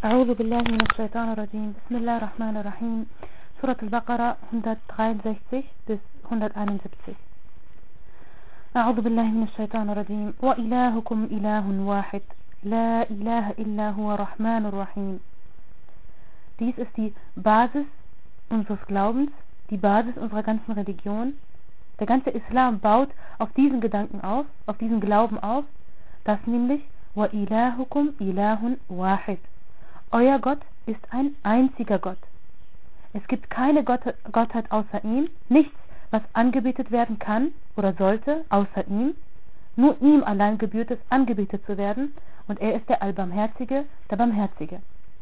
أعوذ بالله من الشيطان الرجيم. بسم الله الرحمن الرحيم. Surat al-Baqarah 163 bis 171. أعوذ بالله من الشيطان الرجيم. وإلهكم إله واحد لا إله إلا هو الرحمن الرحيم. Dies ist die Basis unseres Glaubens, die Basis unserer ganzen Religion. Der ganze Islam baut auf diesen Gedanken auf, auf diesen Glauben auf, dass nämlich وَإِلَهُكُمْ إِلَهٌ وَاحِدٌ. Euer Gott ist ein einziger Gott. Es gibt keine Gottheit außer ihm, nichts, was angebetet werden kann oder sollte, außer ihm. Nur ihm allein gebührt es, angebetet zu werden, und er ist der Allbarmherzige, der Barmherzige.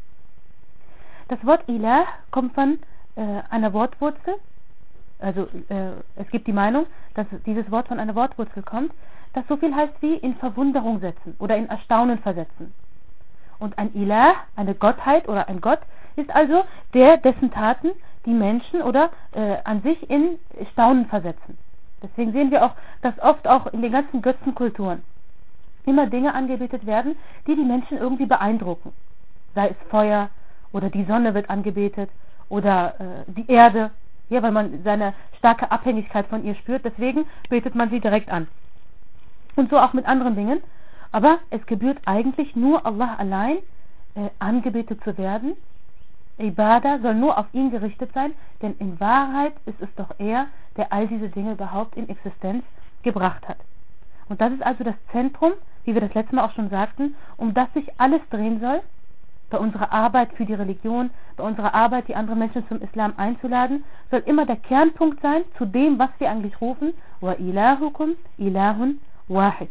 Das Wort Ilah kommt von einer Wortwurzel, also es gibt die Meinung, dass dieses Wort von einer Wortwurzel kommt, das so viel heißt wie in Verwunderung setzen oder in Erstaunen versetzen. Und ein Ilah, eine Gottheit oder ein Gott, ist also der, dessen Taten die Menschen oder an sich in Staunen versetzen. Deswegen sehen wir auch, dass oft auch in den ganzen Götzenkulturen immer Dinge angebetet werden, die die Menschen irgendwie beeindrucken. Sei es Feuer oder die Sonne wird angebetet oder die Erde, ja, weil man seine starke Abhängigkeit von ihr spürt, deswegen betet man sie direkt an. Und so auch mit anderen Dingen. Aber es gebührt eigentlich nur Allah allein, angebetet zu werden. Ibadah soll nur auf ihn gerichtet sein, denn in Wahrheit ist es doch er, der all diese Dinge überhaupt in Existenz gebracht hat. Und das ist also das Zentrum, wie wir das letzte Mal auch schon sagten, um das sich alles drehen soll, bei unserer Arbeit für die Religion, bei unserer Arbeit, die anderen Menschen zum Islam einzuladen, soll immer der Kernpunkt sein zu dem, was wir eigentlich rufen, wa ilahukum ilahun wahid.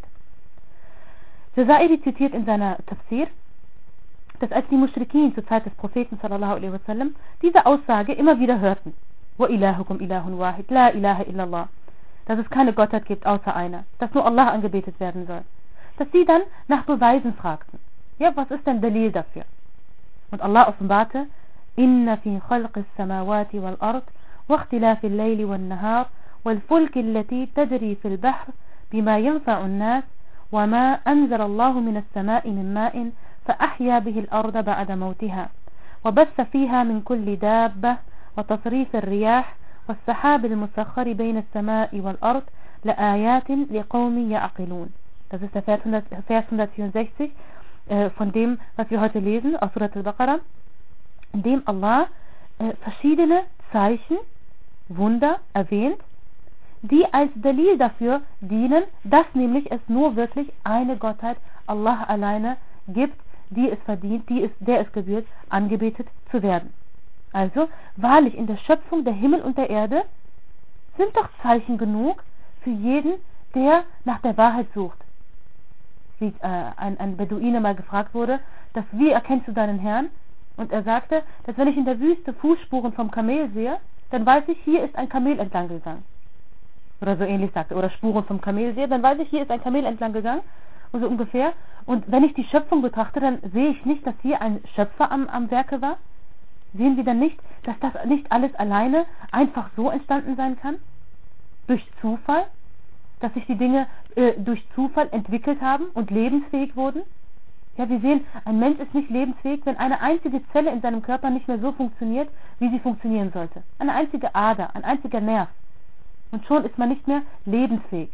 Jazairi zitiert in seiner Tafsir, dass als die Muschrikin zur Zeit des Propheten sallallahu alaihi wasallam diese Aussage immer wieder hörten, wa ilahukum ilahun wahid, la ilaha illallah, dass es keine Gottheit gibt außer einer, dass nur Allah angebetet werden soll, dass sie dann nach Beweisen fragten. Ja, was ist denn Dalil dafür? Und Allah offenbarte, inna fi khalqis samawati wal ard wa ikhtilafi al-layli wan nahar wal fulki allati tajri fil bahr bima yanfa'u an-nas وما أنزل الله من السماء من ماء فأحيا به الأرض بعد موتها وبث فيها من كل دابة وتصريف الرياح والسحاب المسخر بين السماء والأرض لآيات لقوم يعقلون. Das ist der Vers 164 von dem, was wir heute lesen aus Surat al-Baqarah, in dem Allah verschiedene Zeichen, Wunder erwähnt, die als Dalil dafür dienen, dass nämlich es nur wirklich eine Gottheit, Allah alleine, gibt, die es verdient, der es gebührt, angebetet zu werden. Also, wahrlich in der Schöpfung der Himmel und der Erde sind doch Zeichen genug für jeden, der nach der Wahrheit sucht. Wie ein Beduine mal gefragt wurde, wie erkennst du deinen Herrn? Und er sagte, dass wenn ich in der Wüste Fußspuren vom Kamel sehe, dann weiß ich, hier ist ein Kamel entlang gegangen. Oder so ähnlich sagte, oder Spuren vom Kamel sehe, dann weiß ich, hier ist ein Kamel entlang gegangen, und so ungefähr. Und wenn ich die Schöpfung betrachte, dann sehe ich nicht, dass hier ein Schöpfer am Werke war. Sehen wir dann nicht, dass das nicht alles alleine einfach so entstanden sein kann? Durch Zufall? Dass sich die Dinge durch Zufall entwickelt haben und lebensfähig wurden? Ja, wir sehen, ein Mensch ist nicht lebensfähig, wenn eine einzige Zelle in seinem Körper nicht mehr so funktioniert, wie sie funktionieren sollte. Eine einzige Ader, ein einziger Nerv. Und schon ist man nicht mehr lebensfähig.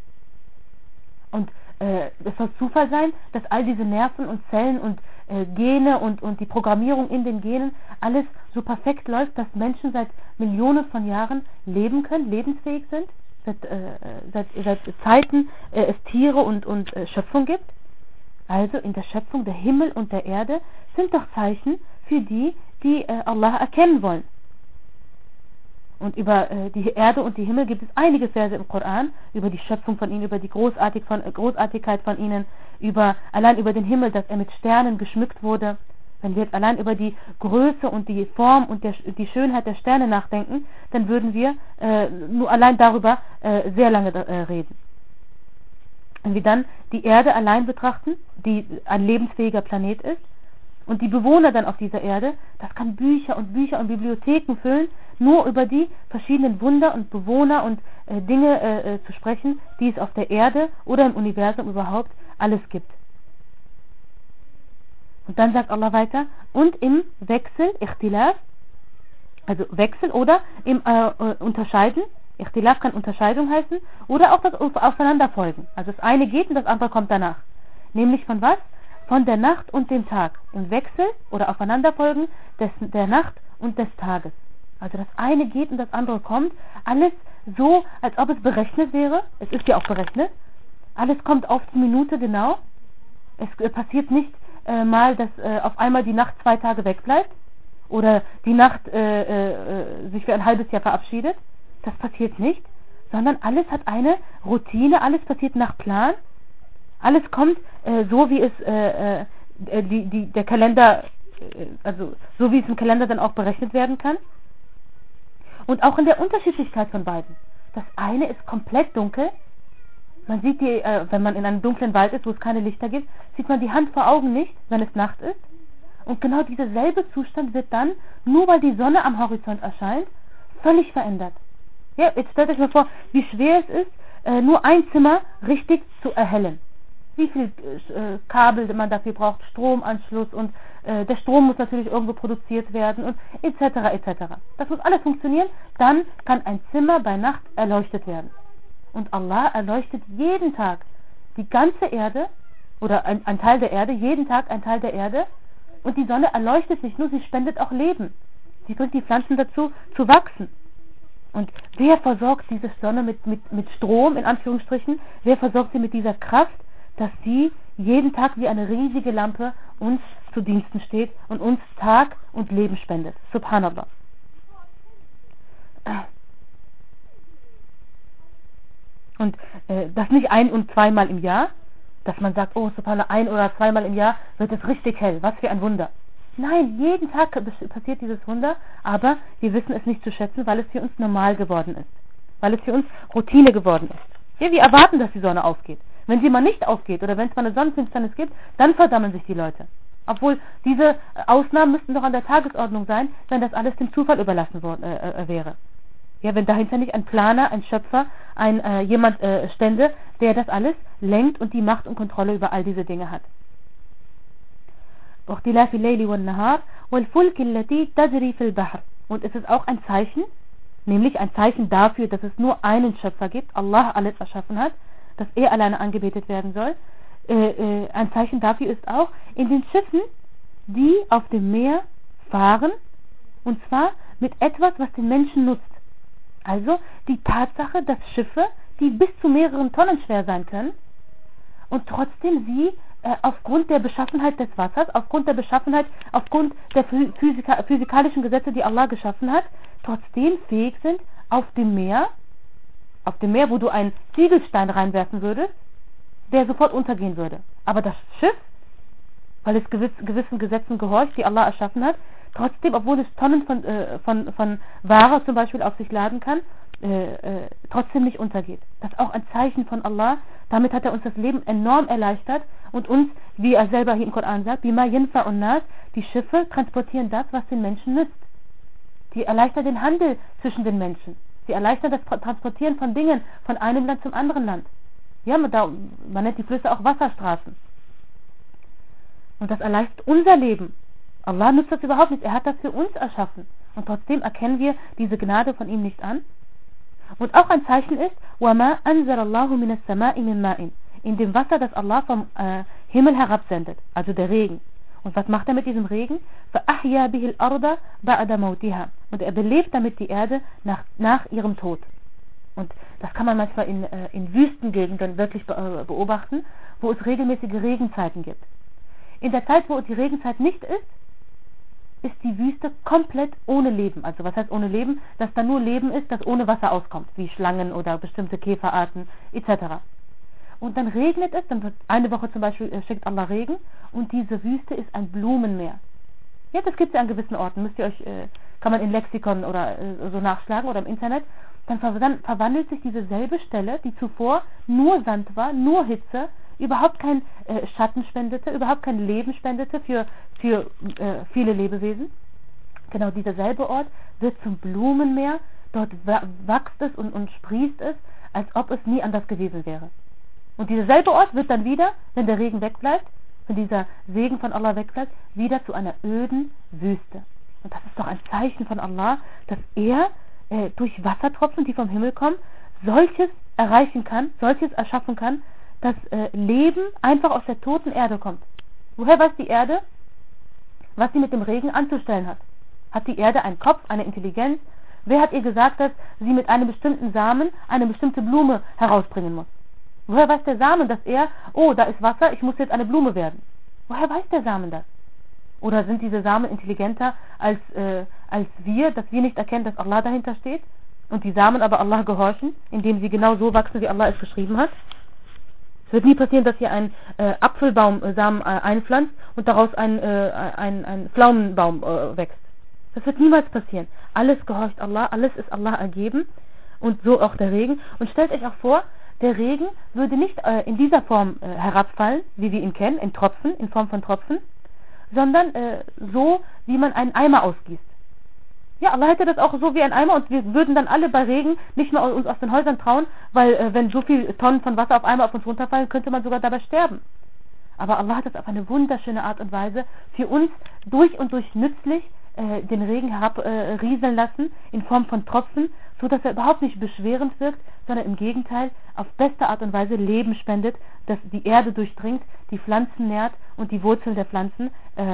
Und es soll Zufall sein, dass all diese Nerven und Zellen und Gene und die Programmierung in den Genen alles so perfekt läuft, dass Menschen seit Millionen von Jahren leben können, lebensfähig sind, seit Zeiten es Tiere und Schöpfung gibt. Also in der Schöpfung der Himmel und der Erde sind doch Zeichen für die Allah erkennen wollen. Und über die Erde und die Himmel gibt es einige Verse im Koran, über die Schöpfung von ihnen, über die Großartigkeit von ihnen, allein über den Himmel, dass er mit Sternen geschmückt wurde. Wenn wir jetzt allein über die Größe und die Form und die Schönheit der Sterne nachdenken, dann würden wir nur allein darüber sehr lange reden. Wenn wir dann die Erde allein betrachten, die ein lebensfähiger Planet ist, und die Bewohner dann auf dieser Erde, das kann Bücher und Bibliotheken füllen, nur über die verschiedenen Wunder und Bewohner und Dinge zu sprechen, die es auf der Erde oder im Universum überhaupt alles gibt. Und dann sagt Allah weiter, und im Wechsel, Ikhtilaf, also Wechsel oder im Unterscheiden. Ikhtilaf kann Unterscheidung heißen oder auch das Aufeinanderfolgen. Also das eine geht und das andere kommt danach. Nämlich von was? Von der Nacht und dem Tag. Im Wechsel oder Aufeinanderfolgen der Nacht und des Tages. Also das eine geht und das andere kommt. Alles so, als ob es berechnet wäre. Es ist ja auch berechnet. Alles kommt auf die Minute genau. Es passiert nicht mal, dass auf einmal die Nacht 2 Tage wegbleibt oder die Nacht sich für ein halbes Jahr verabschiedet. Das passiert nicht, sondern alles hat eine Routine, alles passiert nach Plan. Alles kommt so, wie es der Kalender, also so wie es im Kalender dann auch berechnet werden kann. Und auch in der Unterschiedlichkeit von beiden. Das eine ist komplett dunkel. Man sieht wenn man in einem dunklen Wald ist, wo es keine Lichter gibt, sieht man die Hand vor Augen nicht, wenn es Nacht ist. Und genau dieser selbe Zustand wird dann, nur weil die Sonne am Horizont erscheint, völlig verändert. Ja, jetzt stellt euch mal vor, wie schwer es ist, nur ein Zimmer richtig zu erhellen. Wie viel Kabel man dafür braucht, Stromanschluss und der Strom muss natürlich irgendwo produziert werden und etc. etc. Das muss alles funktionieren, dann kann ein Zimmer bei Nacht erleuchtet werden. Und Allah erleuchtet jeden Tag die ganze Erde oder ein Teil der Erde, jeden Tag ein Teil der Erde und die Sonne erleuchtet nicht nur, sie spendet auch Leben. Sie bringt die Pflanzen dazu, zu wachsen. Und wer versorgt diese Sonne mit Strom, in Anführungsstrichen? Wer versorgt sie mit dieser Kraft, dass sie jeden Tag wie eine riesige Lampe uns zu Diensten steht und uns Tag und Leben spendet? Subhanallah. Und das nicht ein- und zweimal im Jahr, dass man sagt, oh Subhanallah, ein- oder zweimal im Jahr wird es richtig hell, was für ein Wunder. Nein, jeden Tag passiert dieses Wunder, aber wir wissen es nicht zu schätzen, weil es für uns normal geworden ist. Weil es für uns Routine geworden ist. Ja, wir erwarten, dass die Sonne aufgeht. Wenn sie mal nicht aufgeht oder wenn es mal eine Sonnenfinsternis gibt, dann versammeln sich die Leute. Obwohl diese Ausnahmen müssten doch an der Tagesordnung sein, wenn das alles dem Zufall überlassen wäre. Ja, wenn dahinter nicht ein Planer, ein Schöpfer, jemand stände, der das alles lenkt und die Macht und Kontrolle über all diese Dinge hat. Und es ist auch ein Zeichen, nämlich ein Zeichen dafür, dass es nur einen Schöpfer gibt, Allah alles erschaffen hat, dass er alleine angebetet werden soll. Ein Zeichen dafür ist auch in den Schiffen, die auf dem Meer fahren, und zwar mit etwas, was den Menschen nutzt. Also die Tatsache, dass Schiffe, die bis zu mehreren Tonnen schwer sein können, und trotzdem sie aufgrund der Beschaffenheit des Wassers, aufgrund der physikalischen Gesetze, die Allah geschaffen hat, trotzdem fähig sind, auf dem Meer, wo du einen Ziegelstein reinwerfen würdest, der sofort untergehen würde. Aber das Schiff, weil es gewissen Gesetzen gehorcht, die Allah erschaffen hat, trotzdem, obwohl es Tonnen von Ware zum Beispiel auf sich laden kann, trotzdem nicht untergeht. Das ist auch ein Zeichen von Allah. Damit hat er uns das Leben enorm erleichtert und uns, wie er selber hier im Koran sagt, bima yanfa un-nas, die Schiffe transportieren das, was den Menschen nützt. Die erleichtern den Handel zwischen den Menschen. Sie erleichtern das Transportieren von Dingen von einem Land zum anderen Land. Ja, man nennt die Flüsse auch Wasserstraßen. Und das erleichtert unser Leben. Allah nutzt das überhaupt nicht. Er hat das für uns erschaffen. Und trotzdem erkennen wir diese Gnade von ihm nicht an. Und auch ein Zeichen ist, وَمَا أَنزَلَ اللَّهُ مِنَ السَّمَاءِ مِنْ مَاءٍ, in dem Wasser, das Allah vom Himmel herabsendet, also der Regen. Und was macht er mit diesem Regen? فَأَحْيَا بِهِ الْأَرْضَ بَعْدَ مَوْتِهَا, und er belebt damit die Erde nach ihrem Tod. Und das kann man manchmal in Wüstengegenden wirklich beobachten, wo es regelmäßige Regenzeiten gibt. In der Zeit, wo die Regenzeit nicht ist die Wüste komplett ohne Leben. Also was heißt ohne Leben? Dass da nur Leben ist, das ohne Wasser auskommt, wie Schlangen oder bestimmte Käferarten etc. Und dann regnet es, dann wird eine Woche zum Beispiel schickt Allah Regen und diese Wüste ist ein Blumenmeer. Ja, das gibt es ja an gewissen Orten. Kann man in Lexikon oder so nachschlagen oder im Internet. Dann verwandelt sich diese selbe Stelle, die zuvor nur Sand war, nur Hitze, überhaupt kein Schatten spendete, überhaupt kein Leben spendete für viele Lebewesen. Genau dieser selbe Ort wird zum Blumenmeer, dort wächst es und sprießt es, als ob es nie anders gewesen wäre. Und dieser selbe Ort wird dann wieder, wenn der Regen wegbleibt, wenn dieser Segen von Allah wegbleibt, wieder zu einer öden Wüste. Und das ist doch ein Zeichen von Allah, dass er durch Wassertropfen, die vom Himmel kommen, solches erreichen kann, solches erschaffen kann, dass Leben einfach aus der toten Erde kommt. Woher weiß die Erde, was sie mit dem Regen anzustellen hat? Hat die Erde einen Kopf, eine Intelligenz? Wer hat ihr gesagt, dass sie mit einem bestimmten Samen eine bestimmte Blume herausbringen muss? Woher weiß der Samen, dass oh, da ist Wasser, ich muss jetzt eine Blume werden? Woher weiß der Samen das? Oder sind diese Samen intelligenter als wir, dass wir nicht erkennen, dass Allah dahinter steht? Und die Samen aber Allah gehorchen, indem sie genau so wachsen, wie Allah es geschrieben hat? Es wird nie passieren, dass ihr einen Apfelbaumsamen einpflanzt und daraus ein Pflaumenbaum wächst. Das wird niemals passieren. Alles gehorcht Allah, alles ist Allah ergeben und so auch der Regen. Und stellt euch auch vor, der Regen würde nicht in dieser Form herabfallen, wie wir ihn kennen, in Tropfen, in Form von Tropfen, sondern so, wie man einen Eimer ausgießt. Ja, Allah hätte das auch so wie ein Eimer und wir würden dann alle bei Regen nicht mehr uns aus den Häusern trauen, weil wenn so viele Tonnen von Wasser auf einmal auf uns runterfallen, könnte man sogar dabei sterben. Aber Allah hat das auf eine wunderschöne Art und Weise für uns durch und durch nützlich den Regen herabrieseln lassen in Form von Tropfen, so dass er überhaupt nicht beschwerend wirkt, sondern im Gegenteil auf beste Art und Weise Leben spendet, das die Erde durchdringt, die Pflanzen nährt und die Wurzeln der Pflanzen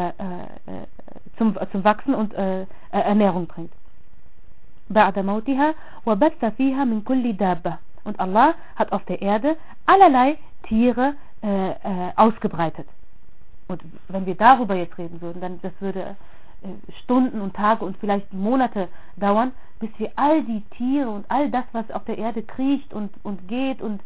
zum Wachsen und Ernährung bringt. بعد موتها وبث فيها من كل دابة. Und Allah hat auf der Erde allerlei Tiere ausgebreitet. Und wenn wir darüber jetzt reden würden, dann das würde Stunden und Tage und vielleicht Monate dauern, bis wir all die Tiere und all das, was auf der Erde kriecht und geht und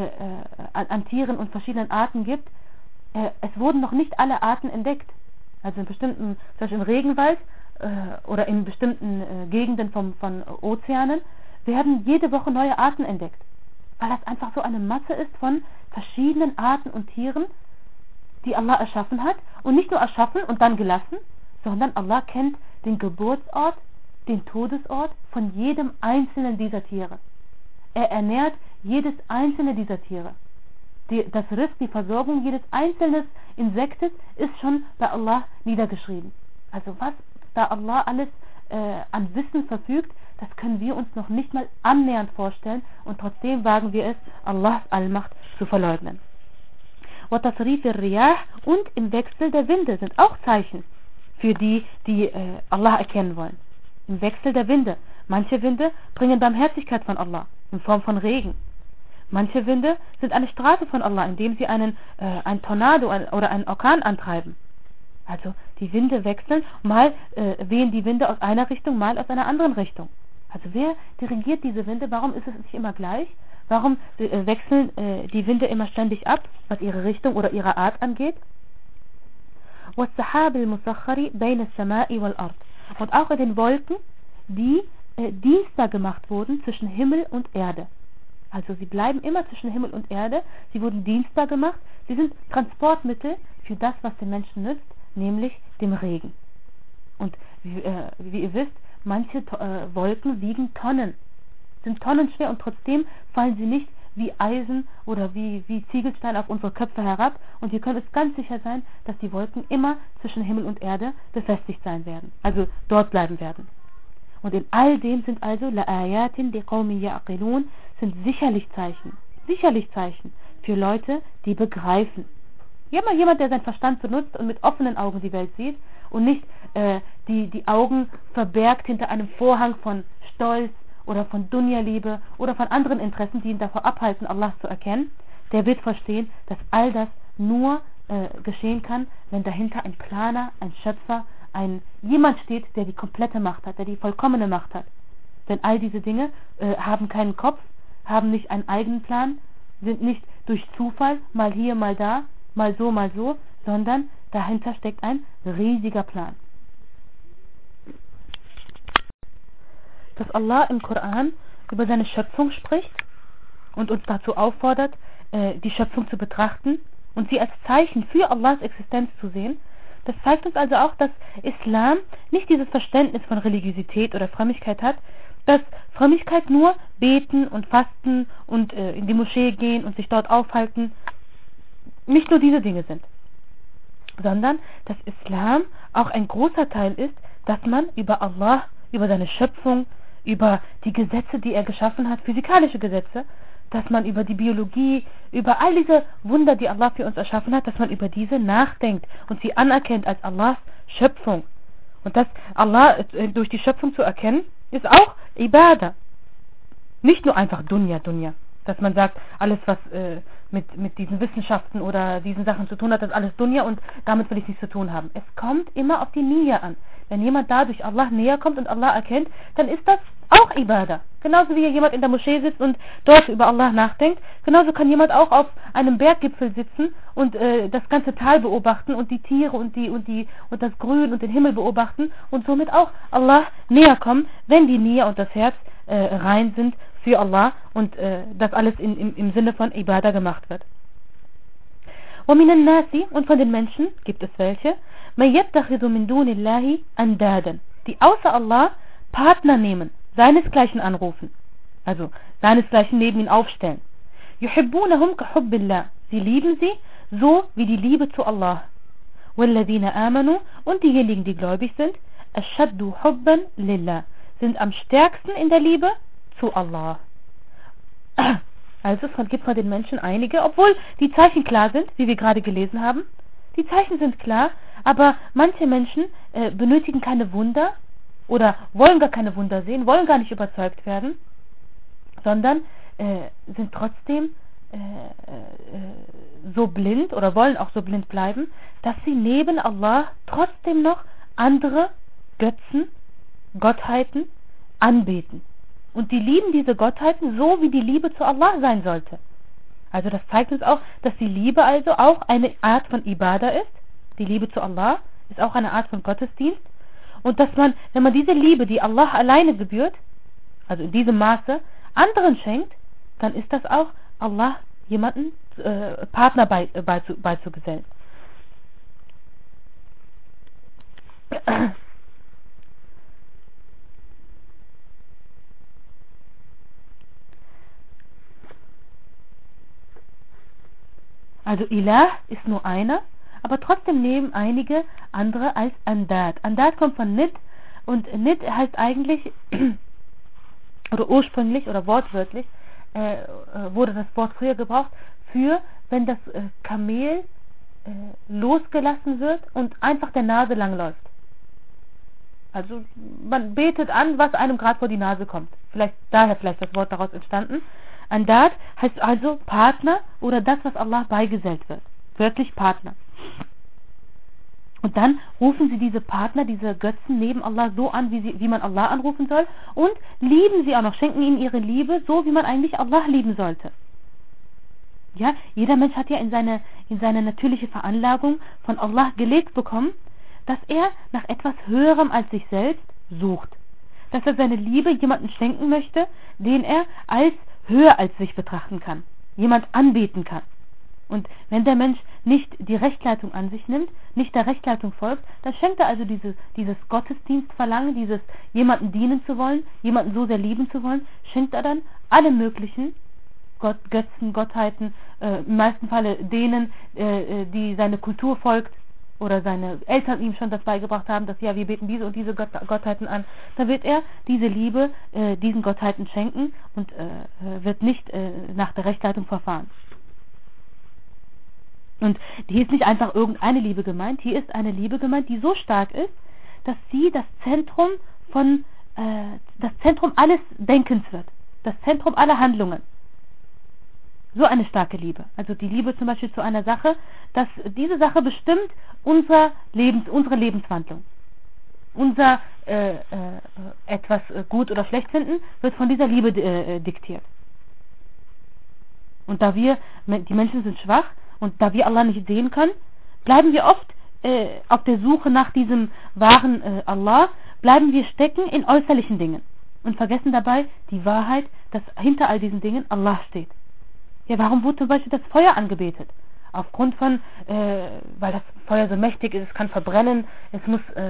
an Tieren und verschiedenen Arten gibt, es wurden noch nicht alle Arten entdeckt. Also in bestimmten, zum Beispiel im Regenwald oder in bestimmten Gegenden von Ozeanen werden jede Woche neue Arten entdeckt, weil das einfach so eine Masse ist von verschiedenen Arten und Tieren, die Allah erschaffen hat, und nicht nur erschaffen und dann gelassen, sondern Allah kennt den Geburtsort, den Todesort von jedem einzelnen dieser Tiere. Er ernährt jedes einzelne dieser Tiere. Das Rizq, die Versorgung jedes einzelnen Insektes ist schon bei Allah niedergeschrieben. Also was da Allah alles an Wissen verfügt, das können wir uns noch nicht mal annähernd vorstellen, und trotzdem wagen wir es, Allahs Allmacht zu verleugnen. وَتَصْرِيفِ الرِّيَاحِ, und im Wechsel der Winde sind auch Zeichen für die Allah erkennen wollen. Im Wechsel der Winde. Manche Winde bringen Barmherzigkeit von Allah in Form von Regen. Manche Winde sind eine Strafe von Allah, indem sie ein Tornado oder einen Orkan antreiben. Also die Winde wechseln, mal wehen die Winde aus einer Richtung, mal aus einer anderen Richtung. Also wer dirigiert diese Winde? Warum ist es nicht immer gleich? Warum wechseln die Winde immer ständig ab, was ihre Richtung oder ihre Art angeht? وَالسَّحَابِ الْمُسَخَّرِ بَيْنَ السَّمَاءِ وَالْأَرْضِ. Und auch in den Wolken, die dienstbar gemacht wurden zwischen Himmel und Erde. Also sie bleiben immer zwischen Himmel und Erde, sie wurden dienstbar gemacht, sie sind Transportmittel für das, was den Menschen nützt, nämlich dem Regen. Und wie ihr wisst, manche Wolken wiegen Tonnen, sind tonnenschwer, und trotzdem fallen sie nicht wie Eisen oder wie Ziegelstein auf unsere Köpfe herab, und wir können uns ganz sicher sein, dass die Wolken immer zwischen Himmel und Erde befestigt sein werden, also dort bleiben werden. Und in all dem sind also لَآيَاتٍ لِقَوْمٍ يَعْقِلُونَ, sind sicherlich Zeichen für Leute, die begreifen. Jemand, der seinen Verstand benutzt und mit offenen Augen die Welt sieht und nicht die Augen verbergt hinter einem Vorhang von Stolz oder von Dunya-Liebe oder von anderen Interessen, die ihn davor abhalten, Allah zu erkennen, der wird verstehen, dass all das nur geschehen kann, wenn dahinter ein Planer, ein Schöpfer, jemand steht, der die komplette Macht hat, der die vollkommene Macht hat. Denn all diese Dinge haben keinen Kopf, haben nicht einen eigenen Plan, sind nicht durch Zufall, mal hier, mal da, mal so, sondern dahinter steckt ein riesiger Plan. Dass Allah im Koran über seine Schöpfung spricht und uns dazu auffordert, die Schöpfung zu betrachten und sie als Zeichen für Allahs Existenz zu sehen, das zeigt uns also auch, dass Islam nicht dieses Verständnis von Religiosität oder Frömmigkeit hat, dass Frömmigkeit nur beten und fasten und in die Moschee gehen und sich dort aufhalten, nicht nur diese Dinge sind. sondern dass Islam auch ein großer Teil ist, dass man über Allah, über seine Schöpfung, über die Gesetze, die er geschaffen hat, physikalische Gesetze, dass man über die Biologie, über all diese Wunder, die Allah für uns erschaffen hat, dass man über diese nachdenkt und sie anerkennt als Allahs Schöpfung. Und das Allah durch die Schöpfung zu erkennen, ist auch Ibadah. Nicht nur einfach Dunya. Dass man sagt, alles was mit diesen Wissenschaften oder diesen Sachen zu tun hat, das ist alles Dunya und damit will ich nichts zu tun haben. Es kommt immer auf die Niyya an. Wenn jemand dadurch Allah näher kommt und Allah erkennt, dann ist das auch Ibadah. Genauso wie jemand in der Moschee sitzt und dort über Allah nachdenkt, genauso kann jemand auch auf einem Berggipfel sitzen und das ganze Tal beobachten und die Tiere und das Grün und den Himmel beobachten und somit auch Allah näher kommen, wenn die Niyya und das Herz rein sind für Allah und das alles im Sinne von Ibadah gemacht wird. وَمِنَ النَّاسِ und von den Menschen gibt es welche, مَن يَتَّخِذُ مِن دُونِ اللَّهِ أَنْدَادًا, die außer Allah Partner nehmen, seinesgleichen anrufen, also seinesgleichen neben ihn aufstellen. يُحِبُّونَهُمْ كَحُبِّ اللَّهِ, sie lieben sie so wie die Liebe zu Allah. وَالَّذِينَ آمَنُوا, und diejenigen, die gläubig sind, أَشَدُّ حُبًّا لِلَّهِ, sind am stärksten in der Liebe zu Allah. Also es gibt von den Menschen einige, obwohl die Zeichen klar sind, wie wir gerade gelesen haben. Die Zeichen sind klar, aber manche Menschen benötigen keine Wunder oder wollen gar keine Wunder sehen, wollen gar nicht überzeugt werden, sondern sind trotzdem so blind oder wollen auch so blind bleiben, dass sie neben Allah trotzdem noch andere Götzen, Gottheiten anbeten. Und die lieben diese Gottheiten so, wie die Liebe zu Allah sein sollte. Also das zeigt uns auch, dass die Liebe also auch eine Art von Ibadah ist. Die Liebe zu Allah ist auch eine Art von Gottesdienst. Und dass man, wenn man diese Liebe, die Allah alleine gebührt, also in diesem Maße, anderen schenkt, dann ist das auch Allah jemanden Partner beizugesellen. Also Ilah ist nur einer, aber trotzdem nehmen einige andere als Andad. Andad kommt von Nid und Nid heißt eigentlich, oder ursprünglich oder wortwörtlich, wurde das Wort früher gebraucht für, wenn das Kamel losgelassen wird und einfach der Nase lang läuft. Also man betet an, was einem gerade vor die Nase kommt. Daher vielleicht das Wort daraus entstanden. Andad heißt also Partner oder das, was Allah beigesellt wird. Wörtlich Partner. Und dann rufen sie diese Partner, diese Götzen neben Allah so an, wie man Allah anrufen soll, und lieben sie auch noch, schenken ihnen ihre Liebe, so wie man eigentlich Allah lieben sollte. Ja, jeder Mensch hat ja in seine natürliche Veranlagung von Allah gelegt bekommen, dass er nach etwas Höherem als sich selbst sucht. Dass er seine Liebe jemandem schenken möchte, den er als höher als sich betrachten kann, jemand anbeten kann. Und wenn der Mensch nicht die Rechtleitung an sich nimmt, nicht der Rechtleitung folgt, dann schenkt er also dieses Gottesdienstverlangen, dieses jemanden dienen zu wollen, jemanden so sehr lieben zu wollen, schenkt er dann alle möglichen Götzen, Gottheiten, im meisten Falle denen, die seine Kultur folgt, oder seine Eltern ihm schon das beigebracht haben, dass ja, wir beten diese und diese Gottheiten an, dann wird er diese Liebe diesen Gottheiten schenken und wird nicht nach der Rechtleitung verfahren. Und hier ist nicht einfach irgendeine Liebe gemeint, hier ist eine Liebe gemeint, die so stark ist, dass sie das Zentrum alles Denkens wird, das Zentrum aller Handlungen. So eine starke Liebe. Also die Liebe zum Beispiel zu einer Sache, dass diese Sache bestimmt unsere Lebenswandlung. Unser etwas gut oder schlecht finden, wird von dieser Liebe diktiert. Und da die Menschen sind schwach und da wir Allah nicht sehen können, bleiben wir oft auf der Suche nach diesem wahren Allah, bleiben wir stecken in äußerlichen Dingen und vergessen dabei die Wahrheit, dass hinter all diesen Dingen Allah steht. Ja, warum wurde zum Beispiel das Feuer angebetet? Aufgrund von, weil das Feuer so mächtig ist, es kann verbrennen,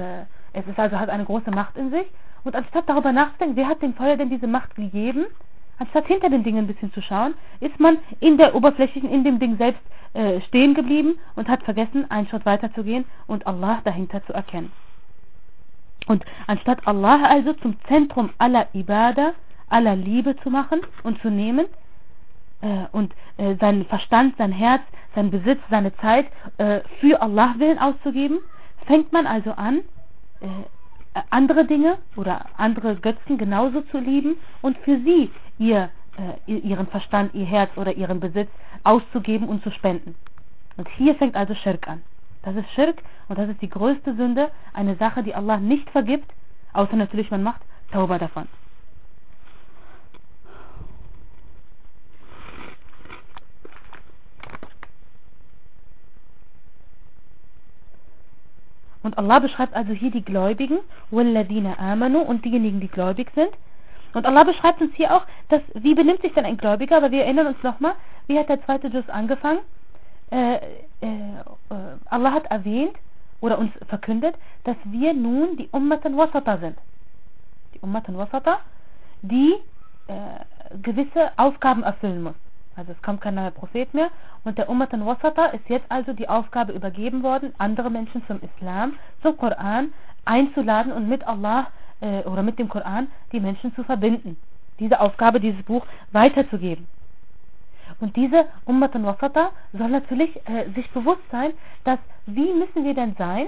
hat eine große Macht in sich. Und anstatt darüber nachzudenken, wer hat dem Feuer denn diese Macht gegeben? Anstatt hinter den Dingen ein bisschen zu schauen, ist man in der oberflächlichen, in dem Ding selbst stehen geblieben und hat vergessen, einen Schritt weiter zu gehen und Allah dahinter zu erkennen. Und anstatt Allah also zum Zentrum aller Ibadah, aller Liebe zu machen und zu nehmen und seinen Verstand, sein Herz, seinen Besitz, seine Zeit für Allah willen auszugeben, fängt man also an, andere Dinge oder andere Götzen genauso zu lieben und für sie ihren Verstand, ihr Herz oder ihren Besitz auszugeben und zu spenden. Und hier fängt also Schirk an. Das ist Schirk und das ist die größte Sünde, eine Sache, die Allah nicht vergibt, außer natürlich man macht Tauba davon. Und Allah beschreibt also hier die Gläubigen, وَالَّذِينَ آمَنُوا, und diejenigen, die gläubig sind. Und Allah beschreibt uns hier auch, wie benimmt sich denn ein Gläubiger, aber wir erinnern uns nochmal, wie hat der zweite Juz angefangen? Allah hat erwähnt oder uns verkündet, dass wir nun die Ummatan Wasata sind. Die Ummatan Wasata, die gewisse Aufgaben erfüllen muss. Also es kommt kein neuer Prophet mehr und der Ummatan Wasata ist jetzt also die Aufgabe übergeben worden, andere Menschen zum Islam, zum Koran einzuladen und mit Allah oder mit dem Koran die Menschen zu verbinden. Diese Aufgabe, dieses Buch weiterzugeben. Und diese Ummatan Wasata soll natürlich sich bewusst sein, dass wie müssen wir denn sein,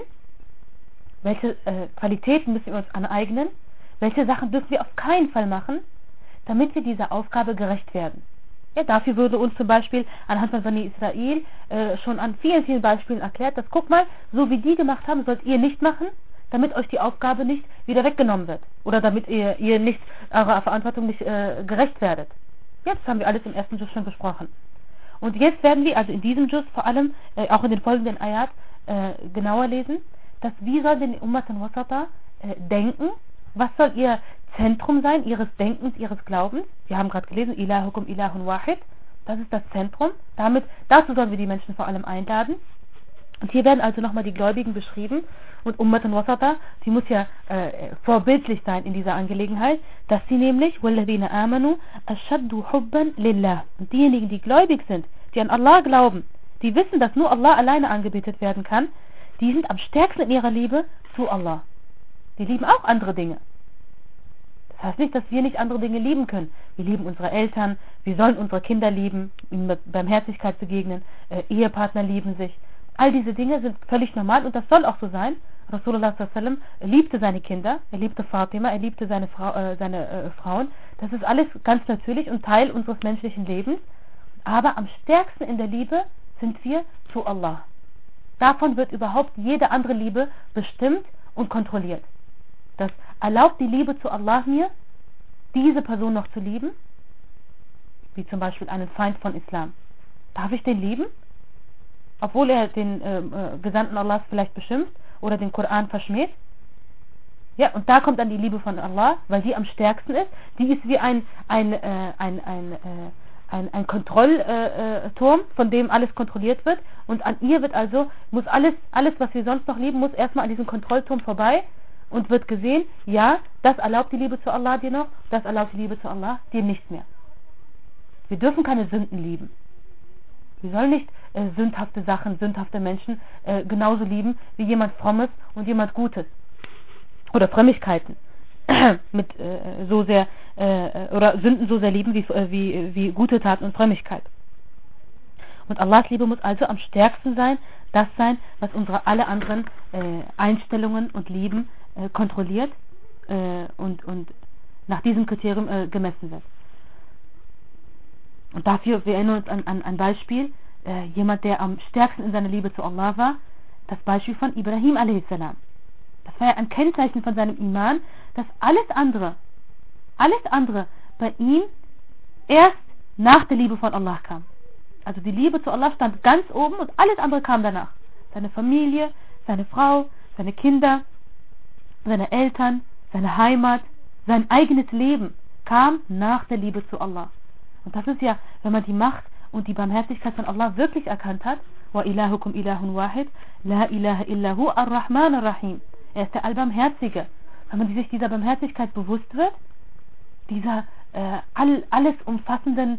welche Qualitäten müssen wir uns aneignen, welche Sachen dürfen wir auf keinen Fall machen, damit wir dieser Aufgabe gerecht werden. Ja, dafür wurde uns zum Beispiel anhand von Bani Israel schon an vielen, vielen Beispielen erklärt, dass guck mal, so wie die gemacht haben, sollt ihr nicht machen, damit euch die Aufgabe nicht wieder weggenommen wird. Oder damit ihr nicht eurer Verantwortung nicht gerecht werdet. Ja, das haben wir alles im ersten Juz schon besprochen. Und jetzt werden wir also in diesem Juz vor allem, auch in den folgenden Ayat, genauer lesen, dass wie soll denn die Ummatan Wasata denken, was soll ihr Zentrum sein, ihres Denkens, ihres Glaubens. Wir haben gerade gelesen, Ilahukum Ilahun Wahid, das ist das Zentrum. Dazu sollen wir die Menschen vor allem einladen. Und hier werden also nochmal die Gläubigen beschrieben. Und Ummatan Wasata, die muss ja vorbildlich sein in dieser Angelegenheit, dass sie nämlich, وَالَّذِينَ آمَنُوا أَشَدُّ حُبًّا لِلَّهِ, und diejenigen, die gläubig sind, die an Allah glauben, die wissen, dass nur Allah alleine angebetet werden kann, die sind am stärksten in ihrer Liebe zu Allah. Die lieben auch andere Dinge. Das heißt nicht, dass wir nicht andere Dinge lieben können. Wir lieben unsere Eltern, wir sollen unsere Kinder lieben, ihnen mit Barmherzigkeit begegnen, Ehepartner lieben sich. All diese Dinge sind völlig normal und das soll auch so sein. Rasulullah s.a.w. liebte seine Kinder, er liebte Fatima, er liebte seine Frauen. Das ist alles ganz natürlich und Teil unseres menschlichen Lebens. Aber am stärksten in der Liebe sind wir zu Allah. Davon wird überhaupt jede andere Liebe bestimmt und kontrolliert. Das erlaubt die Liebe zu Allah mir, diese Person noch zu lieben, wie zum Beispiel einen Feind von Islam. Darf ich den lieben? Obwohl er den Gesandten Allahs vielleicht beschimpft oder den Koran verschmäht? Ja, und da kommt dann die Liebe von Allah, weil die am stärksten ist. Die ist wie ein Kontrollturm, von dem alles kontrolliert wird. Und an ihr wird also, muss alles, was wir sonst noch lieben, muss erstmal an diesem Kontrollturm vorbei und wird gesehen, ja, das erlaubt die Liebe zu Allah dir noch, das erlaubt die Liebe zu Allah dir nicht mehr. Wir dürfen keine Sünden lieben. Wir sollen nicht sündhafte Sachen, sündhafte Menschen genauso lieben wie jemand Frommes und jemand Gutes. Oder Frömmigkeiten mit so sehr oder Sünden so sehr lieben wie gute Taten und Frömmigkeit. Und Allahs Liebe muss also am stärksten sein, das sein, was unsere alle anderen Einstellungen und Lieben kontrolliert und nach diesem Kriterium gemessen wird. Und dafür, wir erinnern uns an ein Beispiel, jemand, der am stärksten in seiner Liebe zu Allah war, das Beispiel von Ibrahim a.s. Das war ja ein Kennzeichen von seinem Iman, dass alles andere bei ihm erst nach der Liebe von Allah kam. Also die Liebe zu Allah stand ganz oben und alles andere kam danach. Seine Familie, seine Frau, seine Kinder, seine Eltern, seine Heimat, sein eigenes Leben kam nach der Liebe zu Allah. Und das ist ja, wenn man die Macht und die Barmherzigkeit von Allah wirklich erkannt hat, wa ilahukum ilahun wahid, la ilaha illahu ar-Rahman ar-Rahim. Er ist der Allbarmherzige. Wenn man sich dieser Barmherzigkeit bewusst wird, dieser alles umfassenden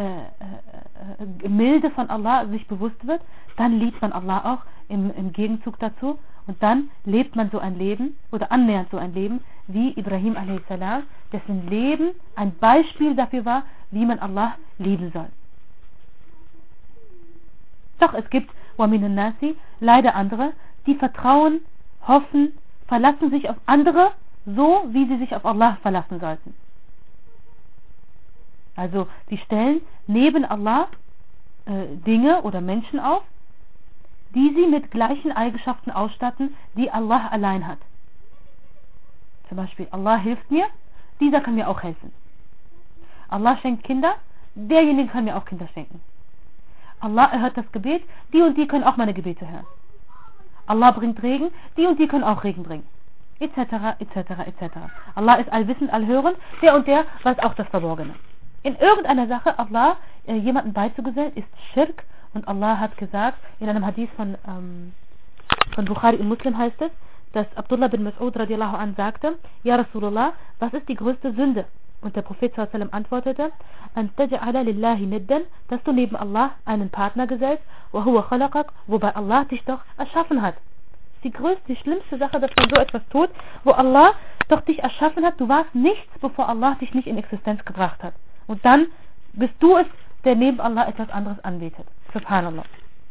Milde von Allah sich bewusst wird, dann liebt man Allah auch im Gegenzug dazu, und dann lebt man so ein Leben oder annähernd so ein Leben wie Ibrahim a.s., dessen Leben ein Beispiel dafür war, wie man Allah lieben soll. Doch es gibt وَمِنَ النَّاسِ leider andere, die vertrauen, hoffen, verlassen sich auf andere, so wie sie sich auf Allah verlassen sollten. Also die stellen neben Allah Dinge oder Menschen auf, die sie mit gleichen Eigenschaften ausstatten, die Allah allein hat. Zum Beispiel, Allah hilft mir, dieser kann mir auch helfen. Allah schenkt Kinder, derjenige kann mir auch Kinder schenken. Allah erhört das Gebet, die und die können auch meine Gebete hören. Allah bringt Regen, die und die können auch Regen bringen. Etc., etc., etc. Allah ist allwissend, allhörend, der und der weiß auch das Verborgene. In irgendeiner Sache Allah jemanden beizugesellen, ist Schirk, und Allah hat gesagt, in einem Hadith von Bukhari und Muslim heißt es, dass Abdullah bin Mas'ud radiallahu an sagte, Ja Rasulullah, was ist die größte Sünde? Und der Prophet sallallahu alaihi wasallam antwortete, An taj'ala lillahi niddan, dass du neben Allah einen Partner gesellst, wa huwa khalaqak, wobei Allah dich doch erschaffen hat. Die größte, die schlimmste Sache, dass man so etwas tut, wo Allah doch dich erschaffen hat, du warst nichts, bevor Allah dich nicht in Existenz gebracht hat. Und dann bist du es, der neben Allah etwas anderes anbetet. Subhanallah.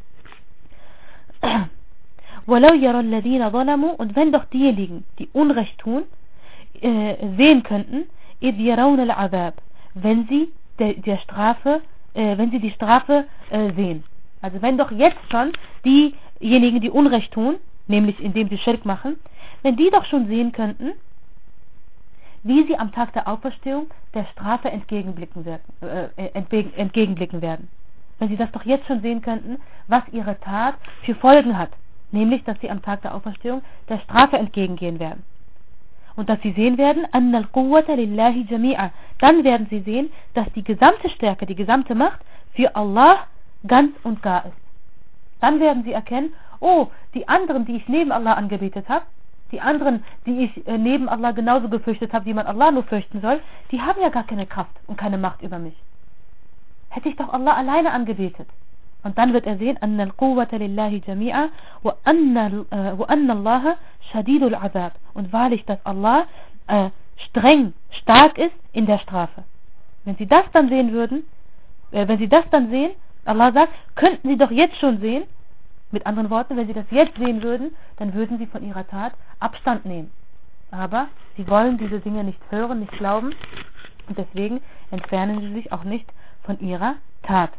وَلَوْ يَرَى الَّذِينَ ظَلَمُوا, und wenn doch diejenigen, die Unrecht tun, sehen könnten, إِذْ يَرَوْنَ الْعَذَابِ, wenn sie die Strafe sehen. Also wenn doch jetzt schon diejenigen, die Unrecht tun, nämlich indem sie Schirk machen, wenn die doch schon sehen könnten, wie sie am Tag der Auferstehung der Strafe entgegenblicken werden. Wenn sie das doch jetzt schon sehen könnten, was ihre Tat für Folgen hat, nämlich, dass sie am Tag der Auferstehung der Strafe entgegengehen werden. Und dass sie sehen werden, أَنَّ الْقُوَّةَ لِلَّهِ جَمِيعًا, dann werden sie sehen, dass die gesamte Stärke, die gesamte Macht für Allah ganz und gar ist. Dann werden sie erkennen, oh, die anderen, die ich neben Allah angebetet habe, die anderen, die ich neben Allah genauso gefürchtet habe, wie man Allah nur fürchten soll, die haben ja gar keine Kraft und keine Macht über mich. Hätte ich doch Allah alleine angebetet. Und dann wird er sehen, أَنَّ الْقُوَّةَ لِلَّهِ جَمِيعًا وَأَنَّ اللَّهَ شَدِيدُ الْعَذَابِ, und wahrlich, dass Allah stark ist in der Strafe. Wenn sie das dann sehen, Allah sagt, könnten sie doch jetzt schon sehen. Mit anderen Worten, wenn sie das jetzt sehen würden, dann würden sie von ihrer Tat Abstand nehmen. Aber sie wollen diese Dinge nicht hören, nicht glauben, und deswegen entfernen sie sich auch nicht von ihrer Tat.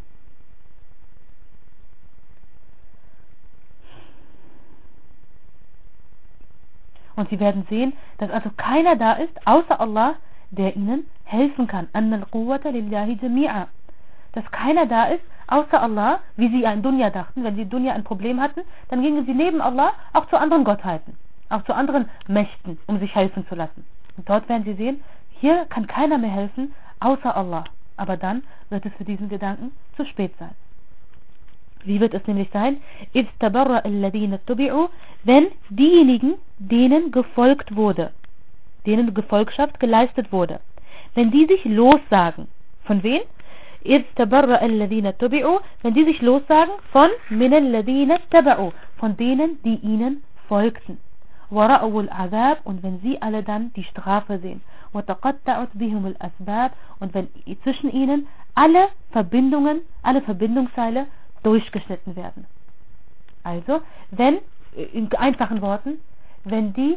Und sie werden sehen, dass also keiner da ist, außer Allah, der ihnen helfen kann. أَنَّ الْقُوَّةَ لِلَّهِ جَمِيعًا, dass keiner da ist, außer Allah, wie sie ja in Dunya dachten. Wenn sie in Dunya ein Problem hatten, dann gingen sie neben Allah auch zu anderen Gottheiten, auch zu anderen Mächten, um sich helfen zu lassen. Und dort werden sie sehen, hier kann keiner mehr helfen, außer Allah. Aber dann wird es für diesen Gedanken zu spät sein. Wie wird es nämlich sein? إِذْ تَبَرَّأَ الَّذِينَ اتُّبِعُوا, wenn diejenigen, denen gefolgt wurde, denen Gefolgschaft geleistet wurde, wenn die sich lossagen. Von wem? إِذْ تَبَرَّأَ الَّذِينَ اتُّبِعُوا, wenn die sich lossagen von مِنَ الَّذِينَ اتَّبَعُوا, von denen, die ihnen folgten. وَرَأَوُا الْعَذَابِ, und wenn sie alle dann die Strafe sehen. وَتَقَطَّعَتْ بِهُمُ الْأَسْبَابِ, und wenn zwischen ihnen alle Verbindungsseile durchgeschnitten werden. Also, wenn, in einfachen Worten, wenn die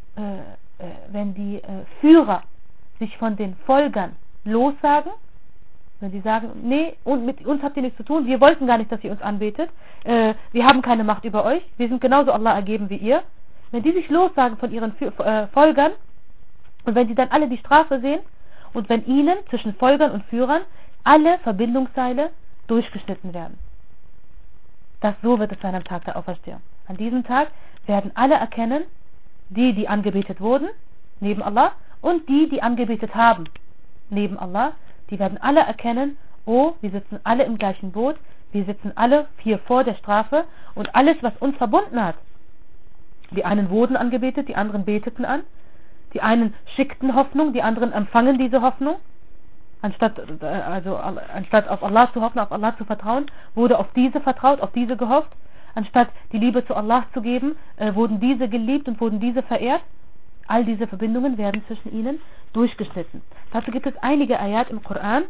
Führer sich von den Folgern lossagen, wenn sie sagen, nee, und mit uns habt ihr nichts zu tun, wir wollten gar nicht, dass ihr uns anbetet, wir haben keine Macht über euch, wir sind genauso Allah ergeben wie ihr, wenn die sich lossagen von ihren Folgern, und wenn sie dann alle die Strafe sehen, und wenn ihnen zwischen Folgern und Führern alle Verbindungsseile durchgeschnitten werden. So wird es sein am Tag der Auferstehung. An diesem Tag werden alle erkennen, die angebetet wurden, neben Allah, und die angebetet haben, neben Allah, die werden alle erkennen, oh, wir sitzen alle im gleichen Boot, wir sitzen alle hier vor der Strafe, und alles, was uns verbunden hat. Die einen wurden angebetet, die anderen beteten an, die einen schickten Hoffnung, die anderen empfangen diese Hoffnung, anstatt auf Allah zu hoffen, auf Allah zu vertrauen, wurde auf diese vertraut, auf diese gehofft. Anstatt die Liebe zu Allah zu geben, wurden diese geliebt und wurden diese verehrt. All diese Verbindungen werden zwischen ihnen durchgeschnitten. Dazu gibt es einige Ayat im Koran,